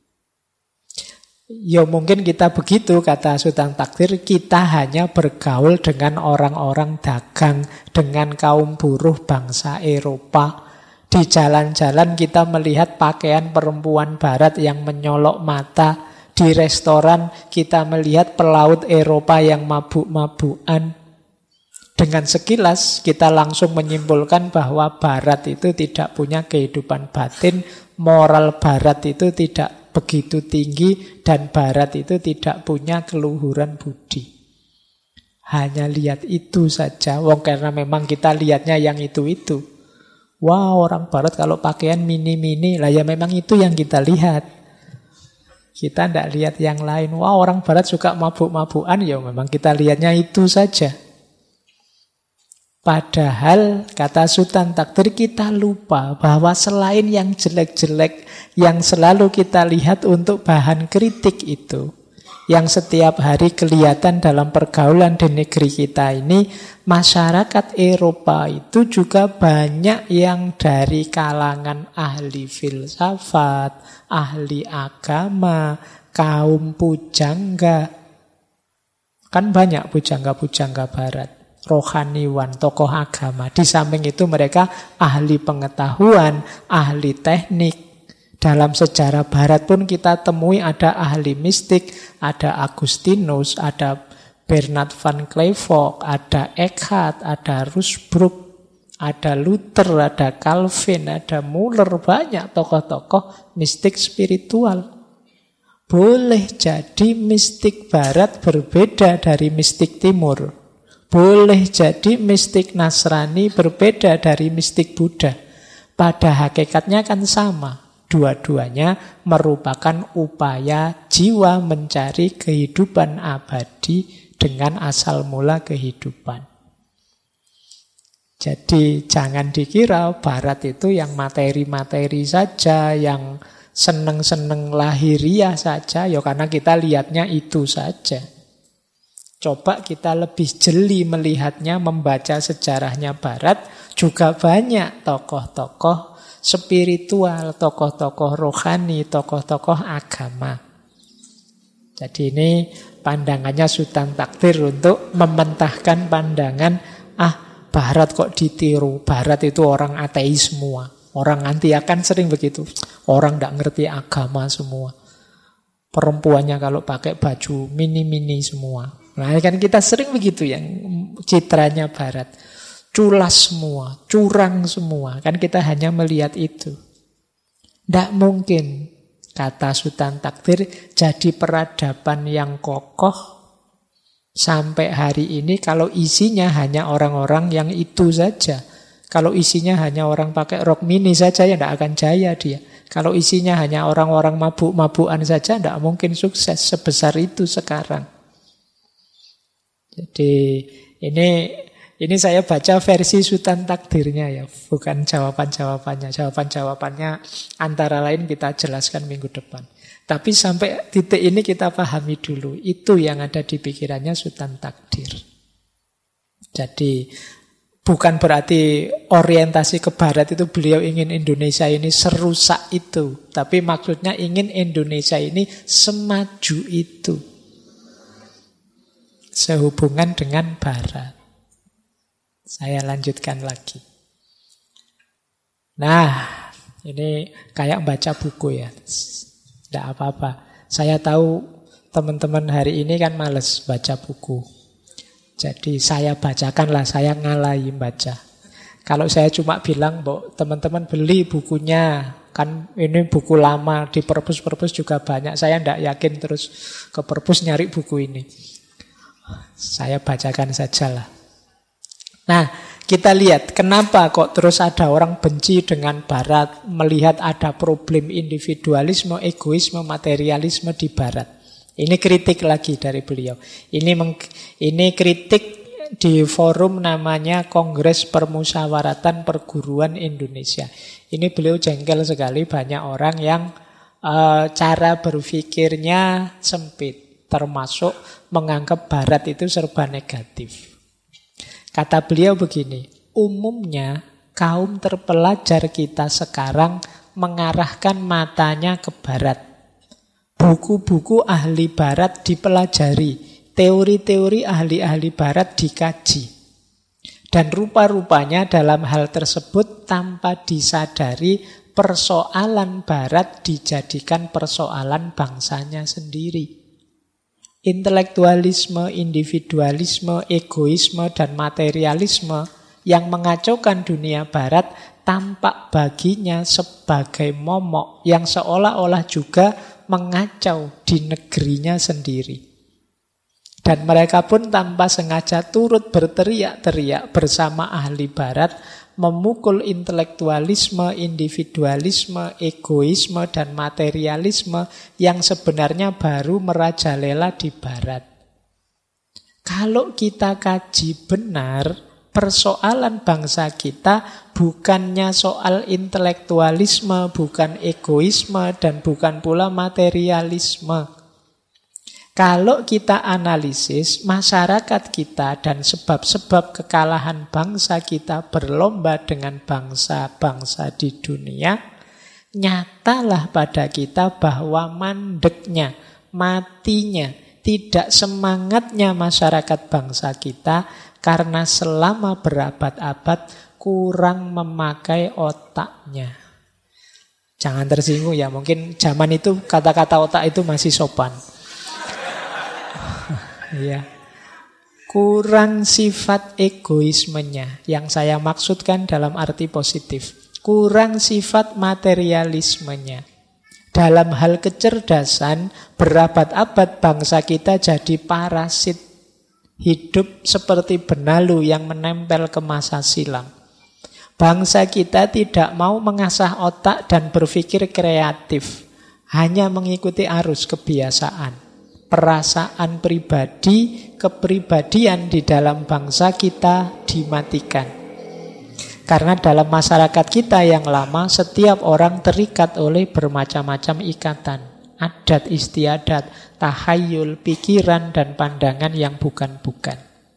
Ya mungkin kita begitu, kata Sultan Takdir, kita hanya bergaul dengan orang-orang dagang, dengan kaum buruh bangsa Eropa. Di jalan-jalan kita melihat pakaian perempuan Barat yang menyolok mata. Di restoran kita melihat pelaut Eropa yang mabuk-mabukan. Dengan sekilas kita langsung menyimpulkan bahwa Barat itu tidak punya kehidupan batin, moral Barat itu tidak begitu tinggi, dan Barat itu tidak punya keluhuran budi. Hanya lihat itu saja, karena memang kita lihatnya yang itu-itu. Wah, orang Barat kalau pakaian mini-mini, lah ya memang itu yang kita lihat. Kita tidak lihat yang lain. Wah, orang Barat suka mabuk-mabukan, ya memang kita lihatnya itu saja. Padahal, kata Sultan Takdir, kita lupa bahwa selain yang jelek-jelek yang selalu kita lihat untuk bahan kritik itu, yang setiap hari kelihatan dalam pergaulan di negeri kita ini, masyarakat Eropa itu juga banyak yang dari kalangan ahli filsafat, ahli agama, kaum pujangga. Kan banyak pujangga-pujangga Barat, rohaniwan, tokoh agama. Di samping itu mereka ahli pengetahuan, ahli teknik. Dalam sejarah Barat pun kita temui ada ahli mistik, ada Agustinus, ada Bernard van Clairvaux, ada Eckhart, ada Rusbrook, ada Luther, ada Calvin, ada Muller, banyak tokoh-tokoh mistik spiritual. Boleh jadi mistik barat berbeda dari mistik timur. Boleh jadi mistik Nasrani berbeda dari mistik Buddha. Pada hakikatnya kan sama. Dua-duanya merupakan upaya jiwa mencari kehidupan abadi dengan asal mula kehidupan. Jadi jangan dikira barat itu yang materi-materi saja, yang seneng-seneng lahiriah saja, ya karena kita lihatnya itu saja. Coba kita lebih jeli melihatnya, membaca sejarahnya barat, juga banyak tokoh-tokoh spiritual, tokoh-tokoh rohani, tokoh-tokoh agama. Jadi ini pandangannya Sultan Takdir untuk mementahkan pandangan, barat kok ditiru, barat itu orang ateis semua. Orang anti akan sering begitu. Orang tidak ngerti agama semua. Perempuannya kalau pakai baju mini-mini semua. Nah kan kita sering begitu yang citranya barat. Culas semua, curang semua. Kan kita hanya melihat itu. Tidak mungkin, kata Sultan Takdir, jadi peradaban yang kokoh sampai hari ini kalau isinya hanya orang-orang yang itu saja. Kalau isinya hanya orang pakai rok mini saja, ya tidak akan jaya dia. Kalau isinya hanya orang-orang mabuk-mabukan saja, tidak mungkin sukses sebesar itu sekarang. Jadi ini saya baca versi Sultan Takdirnya ya, bukan jawaban-jawabannya. Jawaban-jawabannya antara lain kita jelaskan minggu depan. Tapi sampai titik ini kita pahami dulu. Itu yang ada di pikirannya Sultan Takdir. Jadi bukan berarti orientasi ke barat itu beliau ingin Indonesia ini serusak itu. Tapi maksudnya ingin Indonesia ini semaju itu. Sehubungan dengan barat. Saya lanjutkan lagi. Nah, ini kayak baca buku ya. Tidak apa-apa. Saya tahu teman-teman hari ini kan males baca buku. Jadi saya bacakanlah, saya ngalahi baca. Kalau saya cuma bilang, teman-teman beli bukunya, kan ini buku lama, di perpus-perpus juga banyak. Saya tidak yakin terus ke perpus nyari buku ini. Saya bacakan sajalah. Nah, kita lihat kenapa kok terus ada orang benci dengan barat, melihat ada problem individualisme, egoisme, materialisme di barat. Ini kritik lagi dari beliau. Ini kritik di forum namanya Kongres Permusyawaratan Perguruan Indonesia. Ini beliau jengkel sekali, banyak orang yang cara berpikirnya sempit, termasuk menganggap barat itu serba negatif. Kata beliau begini, umumnya kaum terpelajar kita sekarang mengarahkan matanya ke barat. Buku-buku ahli barat dipelajari, teori-teori ahli-ahli barat dikaji. Dan rupa-rupanya dalam hal tersebut tanpa disadari persoalan barat dijadikan persoalan bangsanya sendiri. Intelektualisme, individualisme, egoisme, dan materialisme yang mengacaukan dunia barat tampak baginya sebagai momok yang seolah-olah juga mengacau di negerinya sendiri. Dan mereka pun tanpa sengaja turut berteriak-teriak bersama ahli barat, memukul intelektualisme, individualisme, egoisme, dan materialisme yang sebenarnya baru merajalela di barat. Kalau kita kaji benar, persoalan bangsa kita bukannya soal intelektualisme, bukan egoisme, dan bukan pula materialisme. Kalau kita analisis masyarakat kita dan sebab-sebab kekalahan bangsa kita berlomba dengan bangsa-bangsa di dunia, nyatalah pada kita bahwa mandeknya, matinya, tidak semangatnya masyarakat bangsa kita karena selama berabad-abad kurang memakai otaknya. Jangan tersinggung ya, mungkin zaman itu kata-kata otak itu masih sopan. Iya. kurang sifat egoismenya. Yang saya maksudkan dalam arti positif. Kurang sifat materialismenya. Dalam hal kecerdasan, berabad-abad bangsa kita jadi parasit. Hidup seperti benalu yang menempel ke masa silam. Bangsa kita tidak mau mengasah otak dan berpikir kreatif. Hanya mengikuti arus kebiasaan. Perasaan pribadi, kepribadian di dalam bangsa kita dimatikan. Karena dalam masyarakat kita yang lama, setiap orang terikat oleh bermacam-macam ikatan. Adat istiadat, tahayul, pikiran, dan pandangan yang bukan-bukan.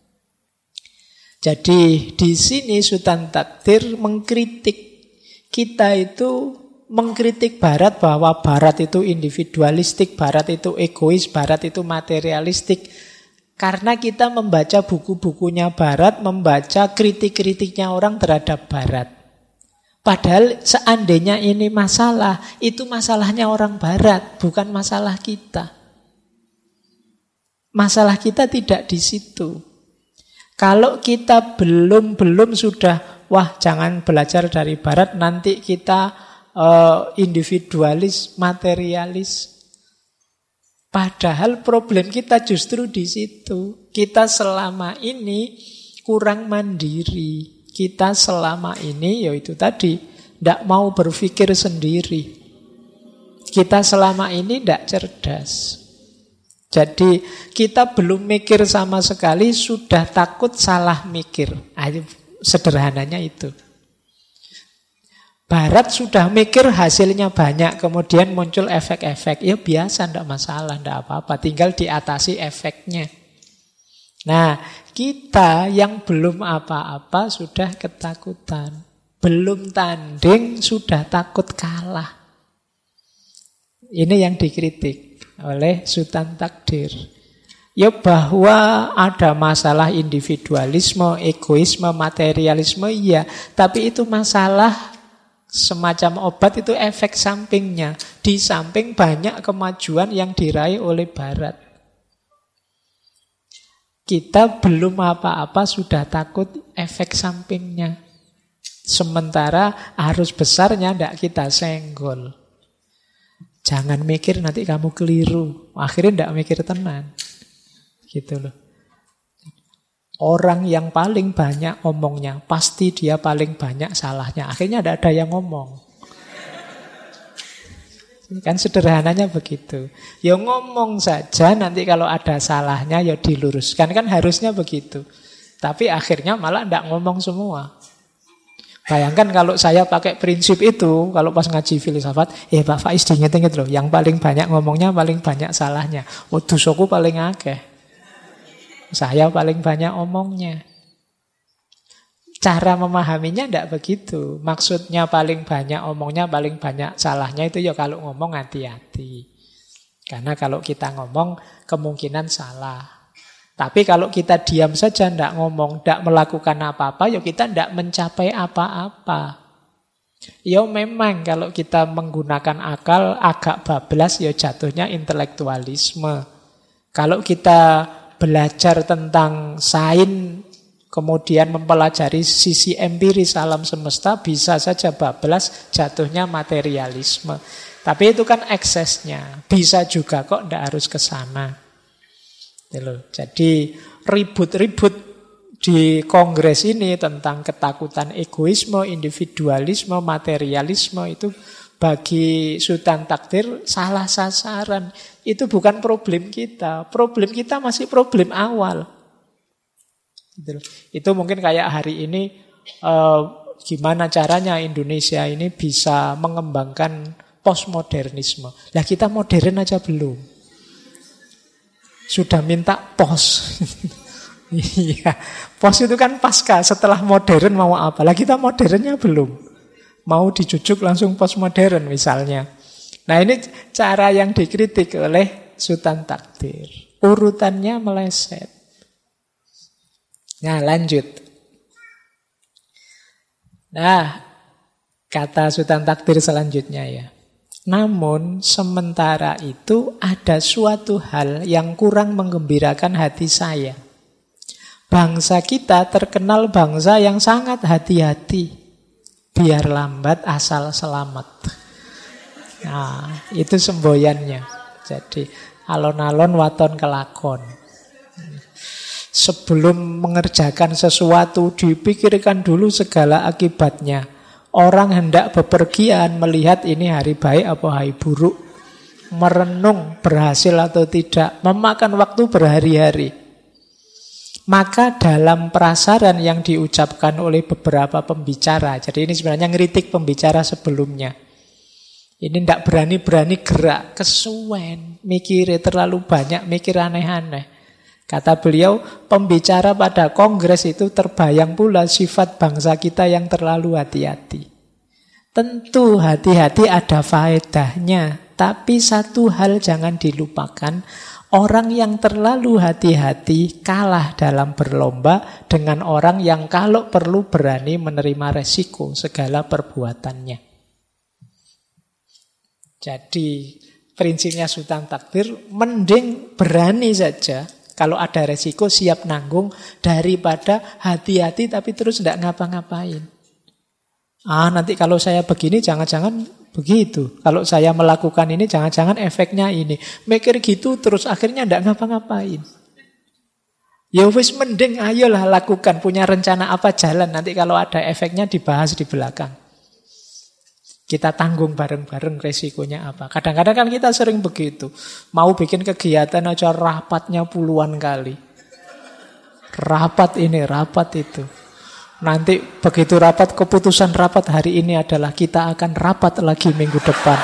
Jadi di sini Sultan Takdir mengkritik. Kita itu mengkritik Barat bahwa Barat itu individualistik, Barat itu egois, Barat itu materialistik. Karena kita membaca buku-bukunya Barat, membaca kritik-kritiknya orang terhadap Barat. Padahal seandainya ini masalah, itu masalahnya orang Barat, bukan masalah kita. Masalah kita tidak di situ. Kalau kita belum sudah, wah jangan belajar dari Barat, nanti kita individualis, materialis. Padahal problem kita justru di situ. Kita selama ini kurang mandiri. Kita selama ini yaitu tadi tidak mau berpikir sendiri. Kita selama ini tidak cerdas. Jadi kita belum mikir sama sekali, sudah takut salah mikir. Sederhananya itu. Barat sudah mikir hasilnya banyak, kemudian muncul efek-efek. Ya biasa, tidak masalah, tidak apa-apa. Tinggal diatasi efeknya. Nah, kita yang belum apa-apa sudah ketakutan. Belum tanding sudah takut kalah. Ini yang dikritik oleh Sultan Takdir. Ya bahwa ada masalah individualisme, egoisme, materialisme, iya. Tapi itu masalah semacam obat, itu efek sampingnya. Di samping banyak kemajuan yang diraih oleh Barat. Kita belum apa-apa sudah takut efek sampingnya. Sementara arus besarnya tidak kita senggol. Jangan mikir nanti kamu keliru. Akhirnya tidak mikir tenan. Gitu loh. Orang yang paling banyak omongnya, pasti dia paling banyak salahnya. Akhirnya tidak ada yang ngomong. Kan sederhananya begitu. Ya ngomong saja, nanti kalau ada salahnya ya diluruskan. Kan harusnya begitu. Tapi akhirnya malah tidak ngomong semua. Bayangkan kalau saya pakai prinsip itu, kalau pas ngaji filsafat, Pak Faiz diinget-inget loh, yang paling banyak ngomongnya, paling banyak salahnya. Oh, dosaku paling akeh. Saya paling banyak omongnya. Cara memahaminya tidak begitu. Maksudnya paling banyak omongnya, paling banyak salahnya itu ya kalau ngomong hati-hati. Karena kalau kita ngomong kemungkinan salah. Tapi kalau kita diam saja, tidak ngomong, tidak melakukan apa-apa, ya kita tidak mencapai apa-apa. Ya memang kalau kita menggunakan akal agak bablas, ya jatuhnya intelektualisme. Kalau kita belajar tentang sains, kemudian mempelajari sisi empiris alam semesta, bisa saja bablas, jatuhnya materialisme. Tapi itu kan eksesnya. Bisa juga kok, tidak harus ke sana. Jadi ribut-ribut di kongres ini tentang ketakutan egoisme, individualisme, materialisme itu bagi Sultan Takdir salah sasaran. Itu bukan problem kita. Problem kita masih problem awal. Itu mungkin kayak hari ini gimana caranya Indonesia ini bisa mengembangkan postmodernisme. Lah kita modern aja belum. Sudah minta pos. Iya, pos itu kan pasca, setelah modern mau apa? Lah kita modernnya belum. Mau dijujuk langsung postmodern misalnya. Nah ini cara yang dikritik oleh Sultan Takdir. Urutannya meleset. Nah lanjut. Nah kata Sultan Takdir selanjutnya ya. Namun sementara itu ada suatu hal yang kurang menggembirakan hati saya. Bangsa kita terkenal bangsa yang sangat hati-hati. Biar lambat asal selamat. Nah, itu semboyannya. Jadi, alon-alon waton kelakon. Sebelum mengerjakan sesuatu, dipikirkan dulu segala akibatnya. Orang hendak bepergian melihat ini hari baik apa hari buruk. Merenung berhasil atau tidak. Memakan waktu berhari-hari. Maka dalam prasaran yang diucapkan oleh beberapa pembicara, jadi ini sebenarnya ngeritik pembicara sebelumnya. Ini tidak berani-berani gerak, kesuwen, mikir terlalu banyak, mikir aneh-aneh. Kata beliau, pembicara pada kongres itu terbayang pula sifat bangsa kita yang terlalu hati-hati. Tentu hati-hati ada faedahnya, tapi satu hal jangan dilupakan, orang yang terlalu hati-hati kalah dalam berlomba dengan orang yang kalau perlu berani menerima resiko segala perbuatannya. Jadi prinsipnya Sultan Takdir, mending berani saja. Kalau ada resiko siap nanggung daripada hati-hati tapi terus tidak ngapa-ngapain. Nanti kalau saya begini jangan-jangan begitu. Kalau saya melakukan ini jangan-jangan efeknya ini. Mikir gitu terus akhirnya tidak ngapa-ngapain. Ya wis mending ayolah lakukan. Punya rencana apa jalan. Nanti kalau ada efeknya dibahas di belakang. Kita tanggung bareng-bareng resikonya apa. Kadang-kadang kan kita sering begitu. Mau bikin kegiatan aja rapatnya puluhan kali. Rapat ini, rapat itu. Nanti begitu rapat, keputusan rapat hari ini adalah kita akan rapat lagi minggu depan.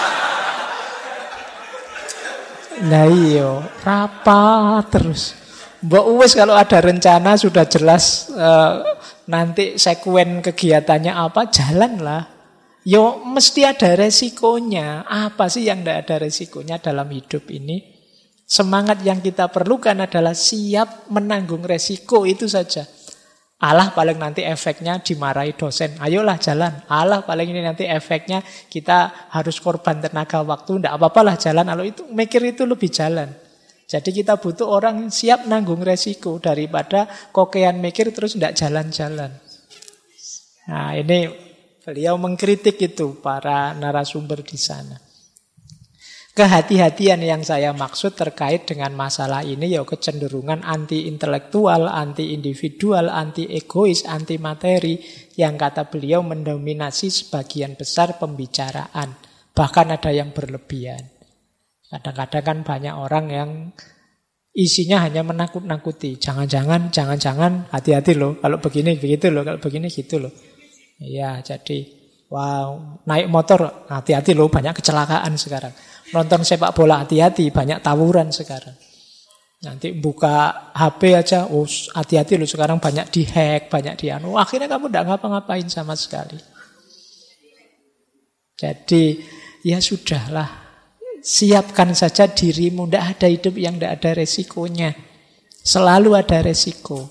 Nah iyo, rapat terus. Mbak Uwes kalau ada rencana sudah jelas nanti sekuen kegiatannya apa, jalanlah. Yo mesti ada resikonya. Apa sih yang tidak ada resikonya dalam hidup ini? Semangat yang kita perlukan adalah siap menanggung resiko, itu saja. Alah paling nanti efeknya dimarahi dosen. Ayolah jalan. Alah paling ini nanti efeknya kita harus korban tenaga waktu. Tidak apa-apalah jalan. Kalau itu mikir itu lebih jalan. Jadi kita butuh orang yang siap nanggung resiko daripada kokean mikir terus tidak jalan-jalan. Nah ini beliau mengkritik itu para narasumber di sana. Kehati-hatian yang saya maksud terkait dengan masalah ini ya kecenderungan anti-intelektual, anti-individual, anti-egois, anti-materi yang kata beliau mendominasi sebagian besar pembicaraan. Bahkan ada yang berlebihan. Kadang-kadang kan banyak orang yang isinya hanya menakut-nakuti. Jangan-jangan, hati-hati loh. Kalau begini, begitu loh. Kalau begini, gitu loh. Ya, jadi wow, naik motor hati-hati loh, banyak kecelakaan sekarang. Nonton sepak bola hati-hati, banyak tawuran sekarang. Nanti buka HP aja, hati-hati loh sekarang banyak dihack, banyak dianu. Akhirnya kamu tidak ngapa-ngapain sama sekali. Jadi ya sudahlah, siapkan saja dirimu, tidak ada hidup yang tidak ada resikonya. Selalu ada resiko.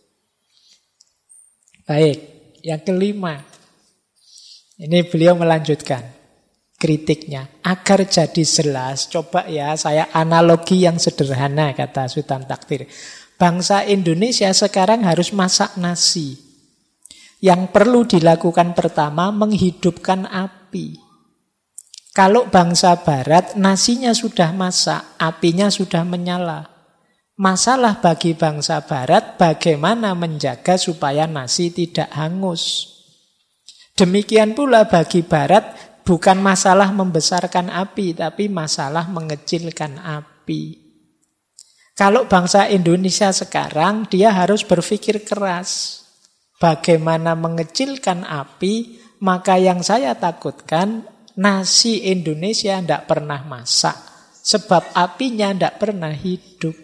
Baik. Yang kelima, ini beliau melanjutkan kritiknya. Agar jadi jelas, coba ya saya analogi yang sederhana, kata Sultan Takdir. Bangsa Indonesia sekarang harus masak nasi. Yang perlu dilakukan pertama, menghidupkan api. Kalau bangsa Barat, nasinya sudah masak, apinya sudah menyala. Masalah bagi bangsa Barat bagaimana menjaga supaya nasi tidak hangus. Demikian pula bagi Barat bukan masalah membesarkan api, tapi masalah mengecilkan api. Kalau bangsa Indonesia sekarang dia harus berpikir keras. Bagaimana mengecilkan api, maka yang saya takutkan nasi Indonesia tidak pernah masak. Sebab apinya tidak pernah hidup.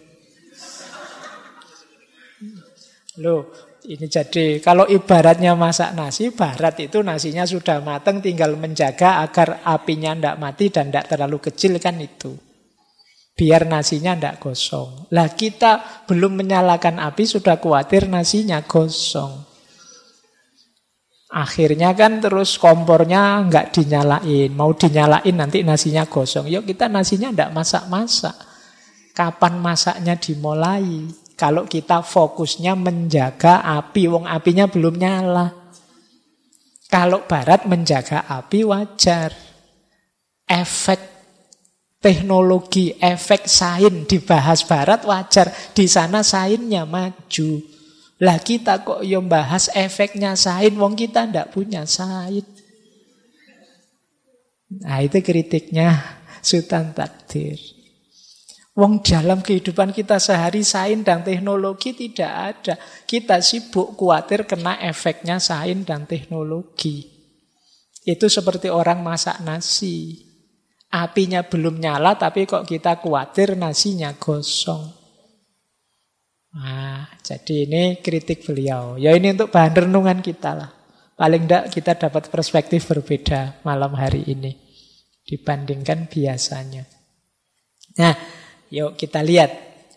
Loh, ini jadi kalau ibaratnya masak nasi, Barat itu nasinya sudah matang, tinggal menjaga agar apinya tidak mati dan tidak terlalu kecil kan itu. Biar nasinya tidak gosong. Lah kita belum menyalakan api sudah khawatir nasinya gosong. Akhirnya kan terus kompornya nggak dinyalain. Mau dinyalain nanti nasinya gosong. Yuk kita nasinya tidak masak-masak. Kapan masaknya dimulai? Kalau kita fokusnya menjaga api, wong apinya belum nyala. Kalau Barat menjaga api wajar. Efek teknologi, efek sains dibahas Barat wajar. Di sana sainsnya maju. Lah kita kok yo bahas efeknya sains, wong kita ndak punya sains. Nah itu kritiknya Sultan Takdir. Wong dalam kehidupan kita sehari sains dan teknologi tidak ada. Kita sibuk khawatir kena efeknya sains dan teknologi. Itu seperti orang masak nasi. Apinya belum nyala tapi kok kita khawatir nasinya gosong. Nah, jadi ini kritik beliau. Ya ini untuk bahan renungan kita lah. Paling tidak kita dapat perspektif berbeda malam hari ini dibandingkan biasanya. Nah, yuk kita lihat.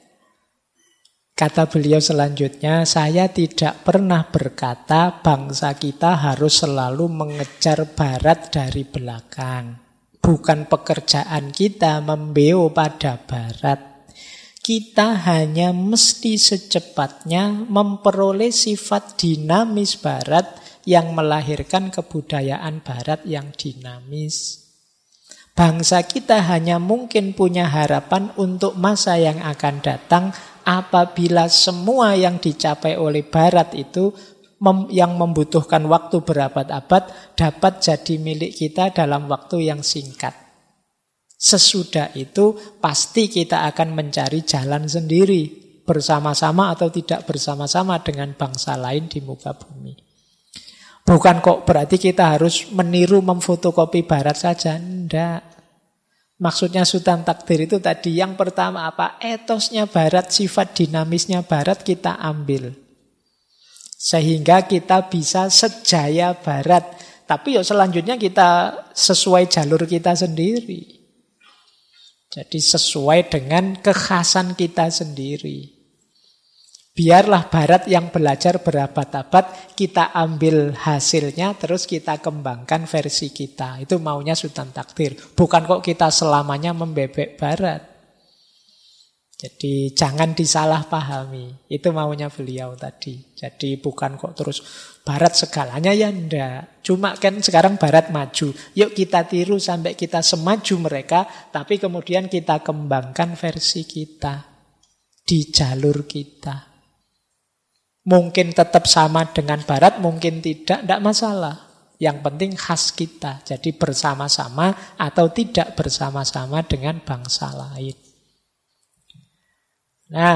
Kata beliau selanjutnya, saya tidak pernah berkata bangsa kita harus selalu mengejar Barat dari belakang. Bukan pekerjaan kita membeo pada Barat. Kita hanya mesti secepatnya memperoleh sifat dinamis Barat yang melahirkan kebudayaan Barat yang dinamis. Bangsa kita hanya mungkin punya harapan untuk masa yang akan datang apabila semua yang dicapai oleh Barat itu yang membutuhkan waktu berabad-abad dapat jadi milik kita dalam waktu yang singkat. Sesudah itu pasti kita akan mencari jalan sendiri, bersama-sama atau tidak bersama-sama dengan bangsa lain di muka bumi. Bukan kok berarti kita harus meniru memfotokopi Barat saja. Tidak. Maksudnya Sultan Takdir itu tadi yang pertama apa? Etosnya Barat, sifat dinamisnya Barat kita ambil. Sehingga kita bisa sejaya Barat. Tapi ya selanjutnya kita sesuai jalur kita sendiri. Jadi sesuai dengan kekhasan kita sendiri. Biarlah Barat yang belajar berabad-abad, kita ambil hasilnya, terus kita kembangkan versi kita. Itu maunya Sultan Takdir. Bukan kok kita selamanya membebek Barat. Jadi jangan disalahpahami. Itu maunya beliau tadi. Jadi bukan kok terus Barat segalanya, ya enggak. Cuma kan sekarang Barat maju. Yuk kita tiru sampai kita semaju mereka, tapi kemudian kita kembangkan versi kita di jalur kita. Mungkin tetap sama dengan Barat, mungkin tidak masalah. Yang penting khas kita. Jadi bersama-sama atau tidak bersama-sama dengan bangsa lain. Nah,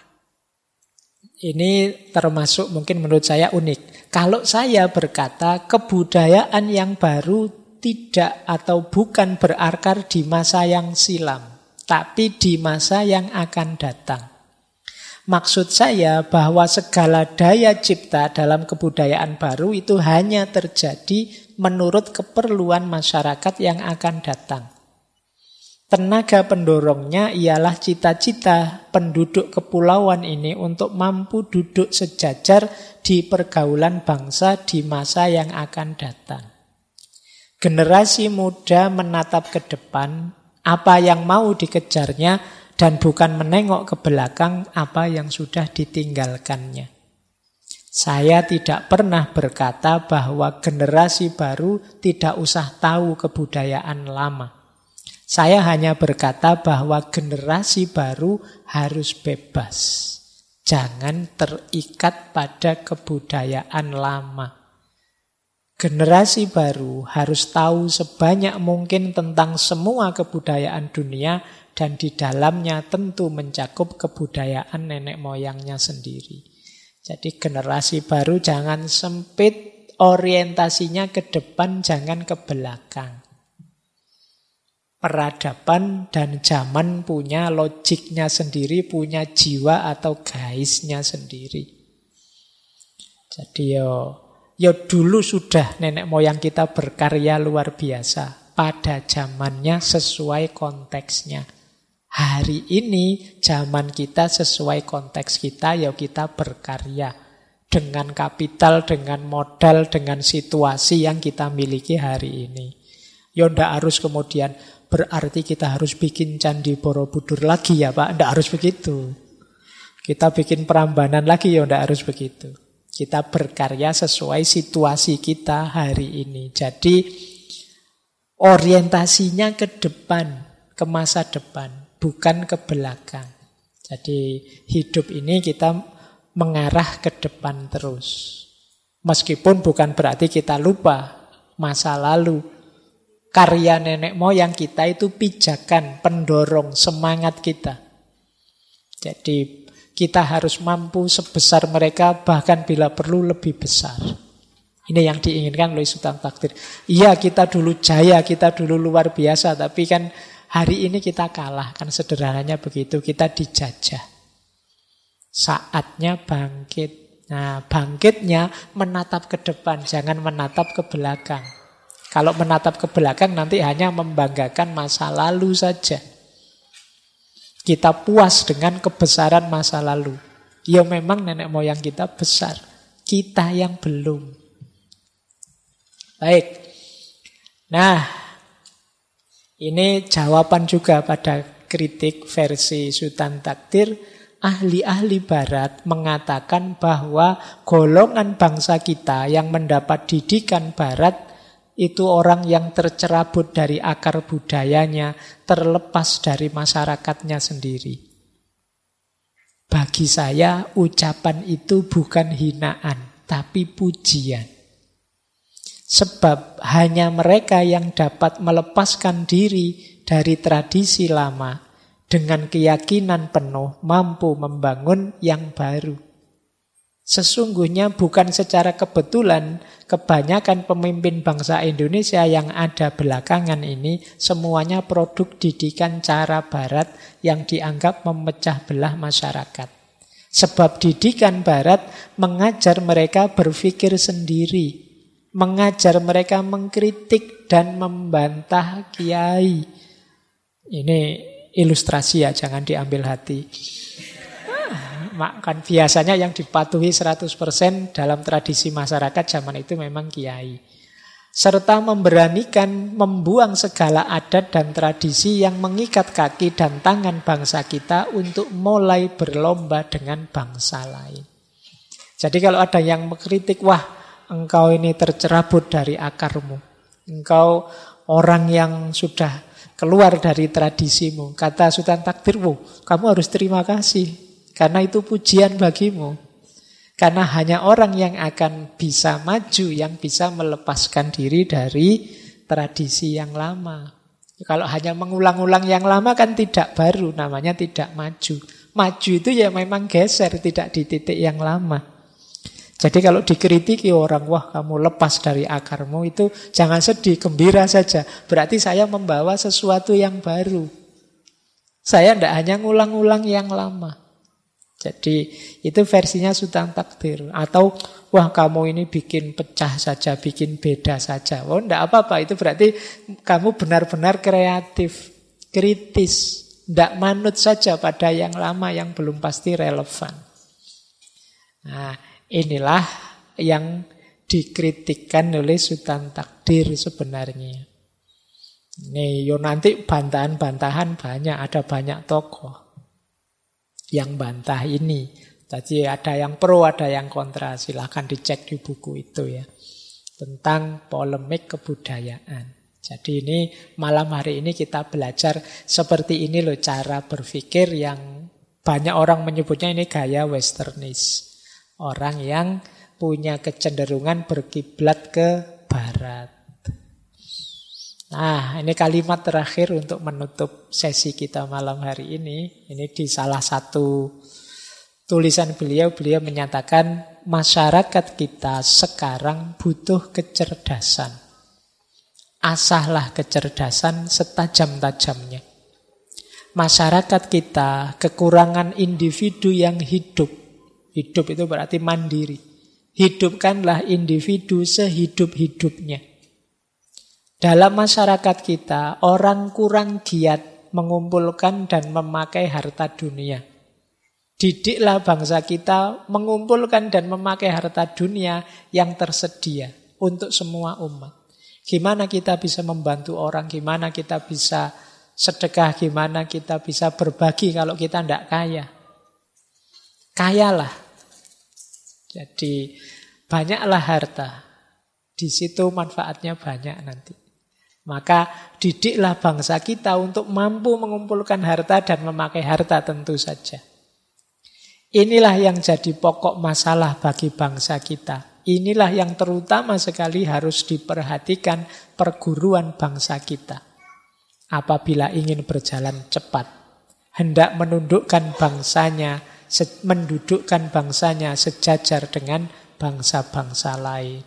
ini termasuk mungkin menurut saya unik. Kalau saya berkata kebudayaan yang baru tidak atau bukan berakar di masa yang silam, tapi di masa yang akan datang. Maksud saya bahwa segala daya cipta dalam kebudayaan baru itu hanya terjadi menurut keperluan masyarakat yang akan datang. Tenaga pendorongnya ialah cita-cita penduduk kepulauan ini untuk mampu duduk sejajar di pergaulan bangsa di masa yang akan datang. Generasi muda menatap ke depan apa yang mau dikejarnya dan bukan menengok ke belakang apa yang sudah ditinggalkannya. Saya tidak pernah berkata bahwa generasi baru tidak usah tahu kebudayaan lama. Saya hanya berkata bahwa generasi baru harus bebas. Jangan terikat pada kebudayaan lama. Generasi baru harus tahu sebanyak mungkin tentang semua kebudayaan dunia dan di dalamnya tentu mencakup kebudayaan nenek moyangnya sendiri. Jadi generasi baru jangan sempit, orientasinya ke depan, jangan ke belakang. Peradaban dan zaman punya logiknya sendiri, punya jiwa atau gaisnya sendiri. Jadi yo dulu sudah nenek moyang kita berkarya luar biasa. Pada zamannya sesuai konteksnya. Hari ini zaman kita sesuai konteks kita, ya kita berkarya. Dengan kapital, dengan modal, dengan situasi yang kita miliki hari ini. Ya ndak harus kemudian berarti kita harus bikin Candi Borobudur lagi ya Pak. Ndak harus begitu. Kita bikin Prambanan lagi ya tidak harus begitu. Kita berkarya sesuai situasi kita hari ini. Jadi orientasinya ke depan, ke masa depan, bukan ke belakang. Jadi hidup ini kita mengarah ke depan terus. Meskipun bukan berarti kita lupa masa lalu. Karya nenek moyang kita itu pijakan, pendorong, semangat kita. Jadi kita harus mampu sebesar mereka, bahkan bila perlu lebih besar. Ini yang diinginkan oleh Sultan Takdir. Iya, kita dulu jaya, kita dulu luar biasa, tapi kan hari ini kita kalah. Kan sederhananya begitu, kita dijajah. Saatnya bangkit. Nah, bangkitnya menatap ke depan, jangan menatap ke belakang. Kalau menatap ke belakang nanti hanya membanggakan masa lalu saja. Kita puas dengan kebesaran masa lalu. Ya memang nenek moyang kita besar, kita yang belum. Baik. Nah, ini jawaban juga pada kritik versi Sultan Takdir. Ahli-ahli barat mengatakan bahwa golongan bangsa kita yang mendapat didikan barat itu orang yang tercerabut dari akar budayanya, terlepas dari masyarakatnya sendiri. Bagi saya, ucapan itu bukan hinaan, tapi pujian. Sebab hanya mereka yang dapat melepaskan diri dari tradisi lama dengan keyakinan penuh mampu membangun yang baru. Sesungguhnya bukan secara kebetulan kebanyakan pemimpin bangsa Indonesia yang ada belakangan ini semuanya produk didikan cara barat yang dianggap memecah belah masyarakat. Sebab didikan barat mengajar mereka berpikir sendiri, mengajar mereka mengkritik dan membantah kiai. Ini ilustrasi ya, jangan diambil hati. Kan biasanya yang dipatuhi 100% dalam tradisi masyarakat zaman itu memang kiai. Serta memberanikan membuang segala adat dan tradisi yang mengikat kaki dan tangan bangsa kita untuk mulai berlomba dengan bangsa lain. Jadi kalau ada yang mengkritik, wah engkau ini tercerabut dari akarmu, engkau orang yang sudah keluar dari tradisimu, kata Sultan Takdir, kamu harus terima kasih. Karena itu pujian bagimu. Karena hanya orang yang akan bisa maju, yang bisa melepaskan diri dari tradisi yang lama. Kalau hanya mengulang-ulang yang lama kan tidak baru, namanya tidak maju. Maju itu ya memang geser, tidak di titik yang lama. Jadi kalau dikritiki orang, wah kamu lepas dari akarmu, itu jangan sedih, gembira saja. Berarti saya membawa sesuatu yang baru. Saya tidak hanya ngulang-ulang yang lama. Jadi itu versinya Sultan Takdir. Atau wah kamu ini bikin pecah saja, bikin beda saja. Oh enggak apa-apa, itu berarti kamu benar-benar kreatif, kritis. Tidak manut saja pada yang lama yang belum pasti relevan. Nah inilah yang dikritikkan oleh Sultan Takdir sebenarnya. Nih yo nanti bantahan-bantahan banyak, ada banyak tokoh yang bantah ini. Jadi ada yang pro, ada yang kontra. Silahkan dicek di buku itu ya. Tentang polemik kebudayaan. Jadi ini malam hari ini kita belajar seperti ini loh cara berpikir yang banyak orang menyebutnya ini gaya westernis. Orang yang punya kecenderungan berkiblat ke barat. Nah, ini kalimat terakhir untuk menutup sesi kita malam hari ini. Ini di salah satu tulisan beliau menyatakan masyarakat kita sekarang butuh kecerdasan. Asahlah kecerdasan setajam-tajamnya. Masyarakat kita kekurangan individu yang hidup. Hidup itu berarti mandiri. Hidupkanlah individu sehidup-hidupnya. Dalam masyarakat kita, orang kurang giat mengumpulkan dan memakai harta dunia. Didiklah bangsa kita mengumpulkan dan memakai harta dunia yang tersedia untuk semua umat. Gimana kita bisa membantu orang, gimana kita bisa sedekah, gimana kita bisa berbagi kalau kita tidak kaya. kayalah. Jadi banyaklah harta. Di situ manfaatnya banyak nanti. Maka didiklah bangsa kita untuk mampu mengumpulkan harta dan memakai harta tentu saja. Inilah yang jadi pokok masalah bagi bangsa kita. Inilah yang terutama sekali harus diperhatikan perguruan bangsa kita. Apabila ingin berjalan cepat, hendak menundukkan bangsanya, mendudukkan bangsanya sejajar dengan bangsa-bangsa lain.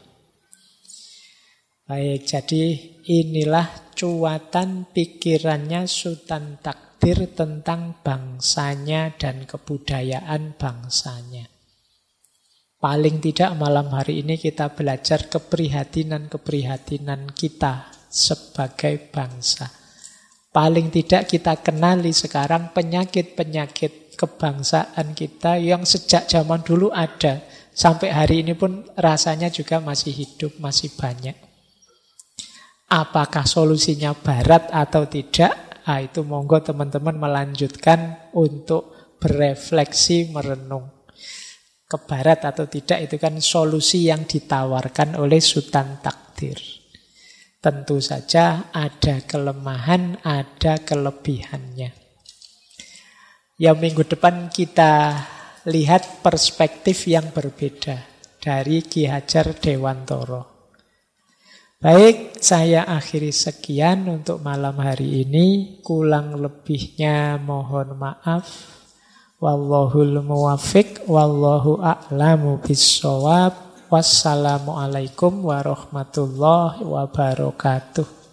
Baik, jadi inilah cuatan pikirannya Sultan Takdir tentang bangsanya dan kebudayaan bangsanya. Paling tidak malam hari ini kita belajar keprihatinan-keprihatinan kita sebagai bangsa. Paling tidak kita kenali sekarang penyakit-penyakit kebangsaan kita yang sejak zaman dulu ada. Sampai hari ini pun rasanya juga masih hidup, masih banyak. Apakah solusinya barat atau tidak? Itu monggo teman-teman melanjutkan untuk berefleksi, merenung. Ke barat atau tidak itu kan solusi yang ditawarkan oleh Sultan Takdir. Tentu saja ada kelemahan, ada kelebihannya. Ya, minggu depan kita lihat perspektif yang berbeda dari Ki Hajar Dewantara. Baik, saya akhiri sekian untuk malam hari ini. Kurang lebihnya mohon maaf. Wallahul muwaffiq, wallahu a'lamu bissawab. Wassalamualaikum warahmatullahi wabarakatuh.